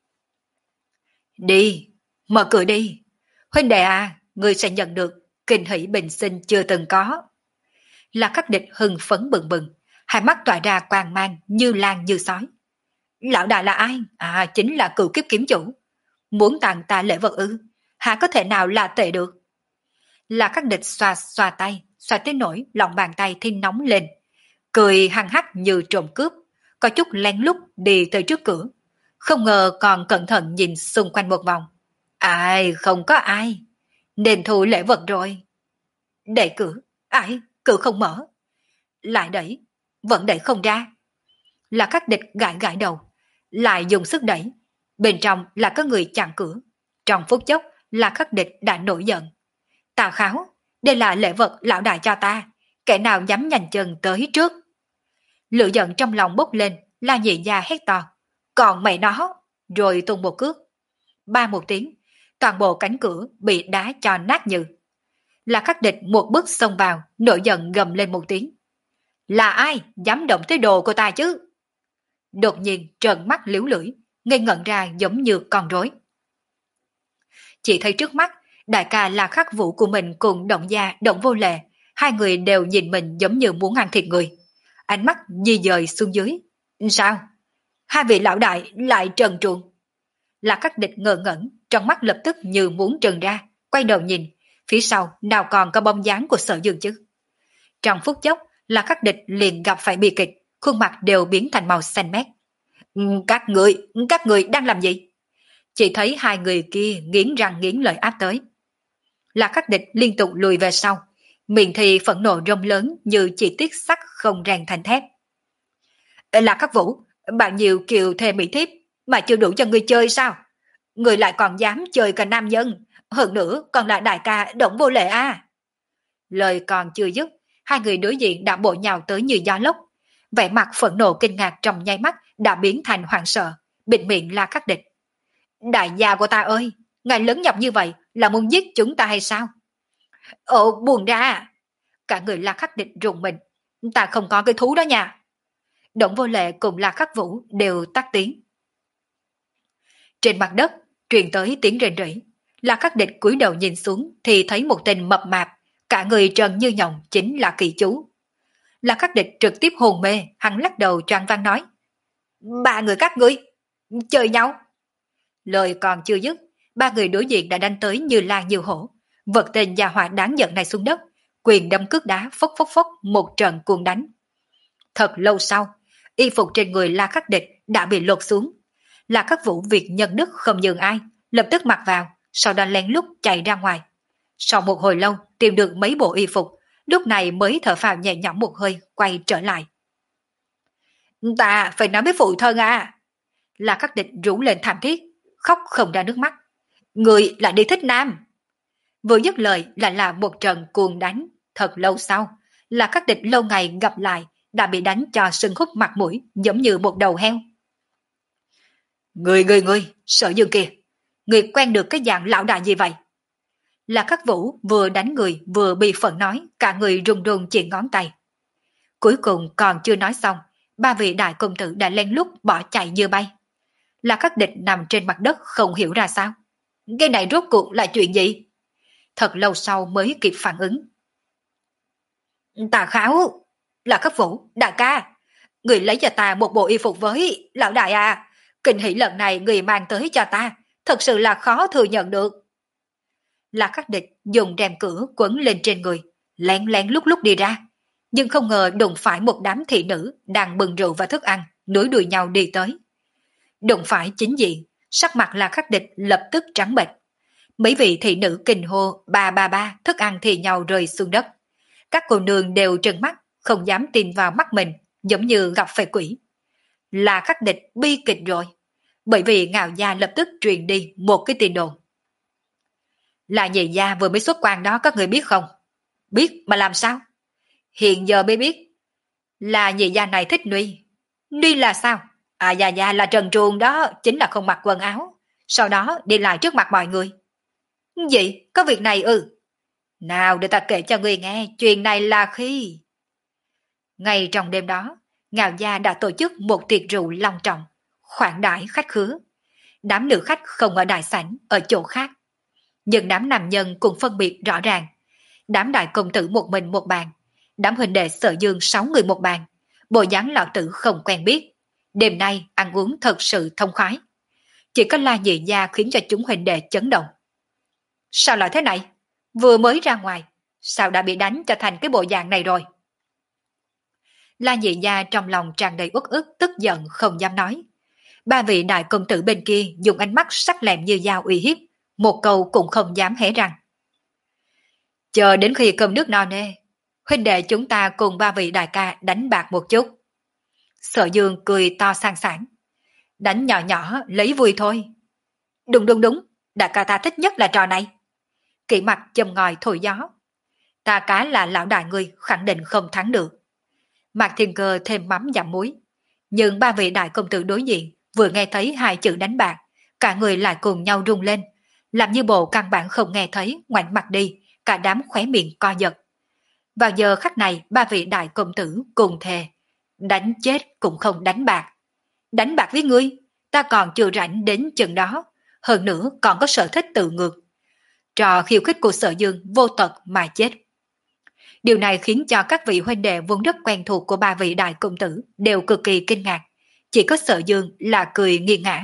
Đi, mở cửa đi. Huynh đệ à, ngươi sẽ nhận được kinh hỷ bình sinh chưa từng có. La Khắc Địch hưng phấn bừng bừng, hai mắt tỏa ra quang mang như lan như sói. Lão đại là ai? À, chính là Cửu Kiếp kiếm chủ. Muốn tặng ta lễ vật ư? Hả có thể nào là tệ được? La Khắc Địch xoa xoa tay, xoa tới nỗi lòng bàn tay thiên nóng lên, cười hăng hắc như trộm cướp, có chút lén lút đi tới trước cửa, không ngờ còn cẩn thận nhìn xung quanh một vòng. Ai, không có ai, nên thu lễ vật rồi. Đẩy cửa, ai, cửa không mở. Lại đẩy, vẫn đẩy không ra. La Khắc Địch gãi gãi đầu, lại dùng sức đẩy, bên trong là có người chặn cửa. Trong phút chốc, La Khắc Địch đã nổi giận. Tào Kháo, đây là lễ vật lão đại cho ta, kẻ nào dám nhanh chân tới trước. Lửa giận trong lòng bốc lên, La Nhị Gia hét to, còn mẹ nó, rồi tung một cước. Ba một tiếng, toàn bộ cánh cửa bị đá cho nát nhừ. La Khắc Địch một bước xông vào, nổi giận gầm lên một tiếng. Là ai dám động tới đồ của ta chứ? Đột nhiên trợn mắt liếu lưỡi, ngây ngẩn ra giống như con rối. Chỉ thấy trước mắt Đại ca là khắc vũ của mình cùng Động Gia, Động Vô Lệ, hai người đều nhìn mình giống như muốn ăn thịt người. Ánh mắt di dời xuống dưới. Sao? Hai vị lão đại lại trần truồng. Là Khắc Địch ngơ ngẩn, trong mắt lập tức như muốn trừng ra, quay đầu nhìn, phía sau nào còn có bóng dáng của Sở Dương chứ. Trong phút chốc, là Khắc Địch liền gặp phải bi kịch, khuôn mặt đều biến thành màu xanh mét. Các người, các người đang làm gì? Chỉ thấy hai người kia nghiến răng nghiến lợi áp tới. Là Khắc Địch liên tục lùi về sau, miệng thì phẫn nộ rông lớn như chỉ tiết sắt không rèn thành thép. Là Khắc Vũ, bao nhiêu kiều thê mỹ thiếp mà chưa đủ cho ngươi chơi sao? Ngươi lại còn dám chơi cả nam nhân, hơn nữa còn là đại ca Động Vô Lệ à? Lời còn chưa dứt, hai người đối diện đã bổ nhào tới như gió lốc. Vẻ mặt phẫn nộ kinh ngạc trong nháy mắt đã biến thành hoảng sợ, bịt miệng La Khắc Địch. Đại gia của ta ơi, ngài lớn nhọc như vậy là muốn giết chúng ta hay sao? Ồ, buồn ra. Cả người La Khắc Địch rùng mình. Ta không có cái thú đó nha. Động Vô Lệ cùng La Khắc Vũ đều tắt tiếng. Trên mặt đất truyền tới tiếng rền rỉ. La Khắc Địch cúi đầu nhìn xuống thì thấy một tên mập mạp, cả người trần như nhộng chính là Kỳ Chú. La Khắc Địch trực tiếp hồn mê, hắn lắc đầu choáng váng nói: ba người các ngươi chơi nhau. Lời còn chưa dứt, ba người đối diện đã đánh tới như la như hổ, vật tên gia hỏa đáng giận này xuống đất, quyền đâm cước đá phốc phốc phốc một trận cuồng đánh. Thật lâu sau, y phục trên người La Khắc Địch đã bị lột xuống. La Khắc Vũ việc nhân đức không nhường ai, lập tức mặc vào, sau đó lén lút chạy ra ngoài. Sau một hồi lâu tìm được mấy bộ y phục, lúc này mới thở phào nhẹ nhõm một hơi, quay trở lại. Ta phải nói với phụ thân à. La Khắc Địch rú lên thảm thiết, khóc không ra nước mắt. Người lại đi thích nam. Vừa dứt lời lại là một trận cuồng đánh. Thật lâu sau, La Khắc Địch lâu ngày gặp lại đã bị đánh cho sưng húp mặt mũi giống như một đầu heo. Người người người, Sở Dương kìa, người quen được cái dạng lão đại gì vậy? La Khắc Vũ vừa đánh người vừa bị phẫn nói, cả người run run chỉ ngón tay. Cuối cùng còn chưa nói xong, ba vị đại công tử đã lén lút bỏ chạy như bay. La Khắc Địch nằm trên mặt đất không hiểu ra sao. Cái này rốt cuộc là chuyện gì? Thật lâu sau mới kịp phản ứng. Tà Kháo, La Khắc Vũ, đại ca, người lấy cho ta một bộ y phục với, lão đại à, kinh hỷ lần này người mang tới cho ta, thật sự là khó thừa nhận được. La Khắc Địch dùng rèm cửa quấn lên trên người, lén lén lúc lúc đi ra, nhưng không ngờ đụng phải một đám thị nữ đang bưng rượu và thức ăn, nối đuôi nhau đi tới. Đụng phải chính diện, sắc mặt La Khắc Địch lập tức trắng bệch. Mấy vị thị nữ kinh hô ba ba ba, thức ăn thì nhau rơi xuống đất. Các cô nương đều trừng mắt, không dám tin vào mắt mình, giống như gặp phải quỷ. La Khắc Địch bi kịch rồi, bởi vì Ngạo Gia lập tức truyền đi một cái tin đồn. Là Nhị Gia vừa mới xuất quan đó, các người biết không? Biết mà làm sao? Hiện giờ mới biết. Là Nhị Gia này thích Nuy. Nuy là sao? À Gia Gia là trần truồng đó, chính là không mặc quần áo, sau đó đi lại trước mặt mọi người. Gì? Có việc này ư? Nào để ta kể cho người nghe, chuyện này là khi... Ngay trong đêm đó, Ngạo Gia đã tổ chức một tiệc rượu long trọng, khoản đãi khách khứa. Đám nữ khách không ở đại sảnh, ở chỗ khác. Nhưng đám nam nhân cũng phân biệt rõ ràng. Đám đại công tử một mình một bàn, đám huynh đệ Sở Dương sáu người một bàn, bộ dáng lão tử không quen biết. Đêm nay ăn uống thật sự thông khoái. Chỉ có La Nhị Gia khiến cho chúng huynh đệ chấn động. Sao lại thế này? Vừa mới ra ngoài, sao đã bị đánh cho thành cái bộ dạng này rồi? La Nhị Gia trong lòng tràn đầy uất ức, tức giận không dám nói. Ba vị đại công tử bên kia dùng ánh mắt sắc lẹm như dao uy hiếp, một câu cũng không dám hé răng. Chờ đến khi cơm nước no nê, huynh đệ chúng ta cùng ba vị đại ca đánh bạc một chút. Sở Dương cười to sang sảng. Đánh nhỏ nhỏ lấy vui thôi. Đúng đúng đúng, đại ca ta thích nhất là trò này. Kỵ mặt châm ngòi thổi gió. Ta cá là lão đại ngươi, khẳng định không thắng được. Mạc Thiên Cơ thêm mắm dặm muối. Nhưng ba vị đại công tử đối diện vừa nghe thấy hai chữ đánh bạc, cả người lại cùng nhau rung lên, làm như bộ căn bản không nghe thấy, ngoảnh mặt đi, cả đám khóe miệng co giật. Vào giờ khắc này, ba vị đại công tử cùng thề, đánh chết cũng không đánh bạc. Đánh bạc với ngươi, ta còn chưa rảnh đến chừng đó, hơn nữa còn có sở thích tự ngược. Trò khiêu khích của Sở Dương vô tật mà chết. Điều này khiến cho các vị huynh đệ vốn rất quen thuộc của ba vị đại công tử đều cực kỳ kinh ngạc. Chỉ có Sở Dương là cười nghiêng ngã.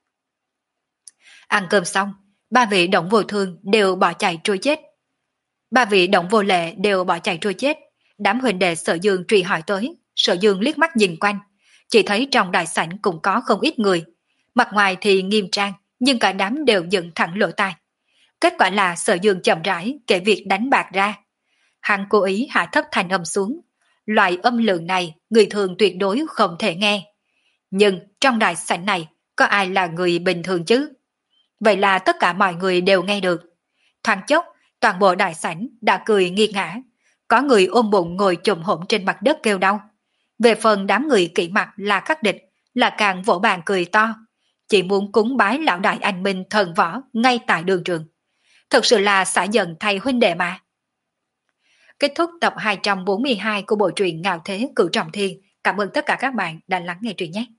Ăn cơm xong, ba vị Động Vô Thương đều bỏ chạy trôi chết. Ba vị Động Vô Lệ đều bỏ chạy trôi chết. Đám huynh đệ Sở Dương truy hỏi tới, Sở Dương liếc mắt nhìn quanh, chỉ thấy trong đại sảnh cũng có không ít người. Mặt ngoài thì nghiêm trang, nhưng cả đám đều dựng thẳng lỗ tai. Kết quả là Sở Dương chậm rãi kể việc đánh bạc ra. Hắn cố ý hạ thấp thanh âm xuống. Loại âm lượng này người thường tuyệt đối không thể nghe. Nhưng trong đại sảnh này có ai là người bình thường chứ? Vậy là tất cả mọi người đều nghe được. Thoáng chốc, toàn bộ đại sảnh đã cười nghiêng ngã. Có người ôm bụng ngồi chồm hổm trên mặt đất kêu đau. Về phần đám người kỵ mặt là khắc địch, là càng vỗ bàn cười to. Chỉ muốn cúng bái lão đại anh minh thần võ ngay tại đường trường. Thật sự là xả giận thay huynh đệ mà. Kết thúc tập hai trăm bốn mươi hai của bộ truyện Ngạo Thế Cửu Trọng Thiên. Cảm ơn tất cả các bạn đã lắng nghe truyện nhé.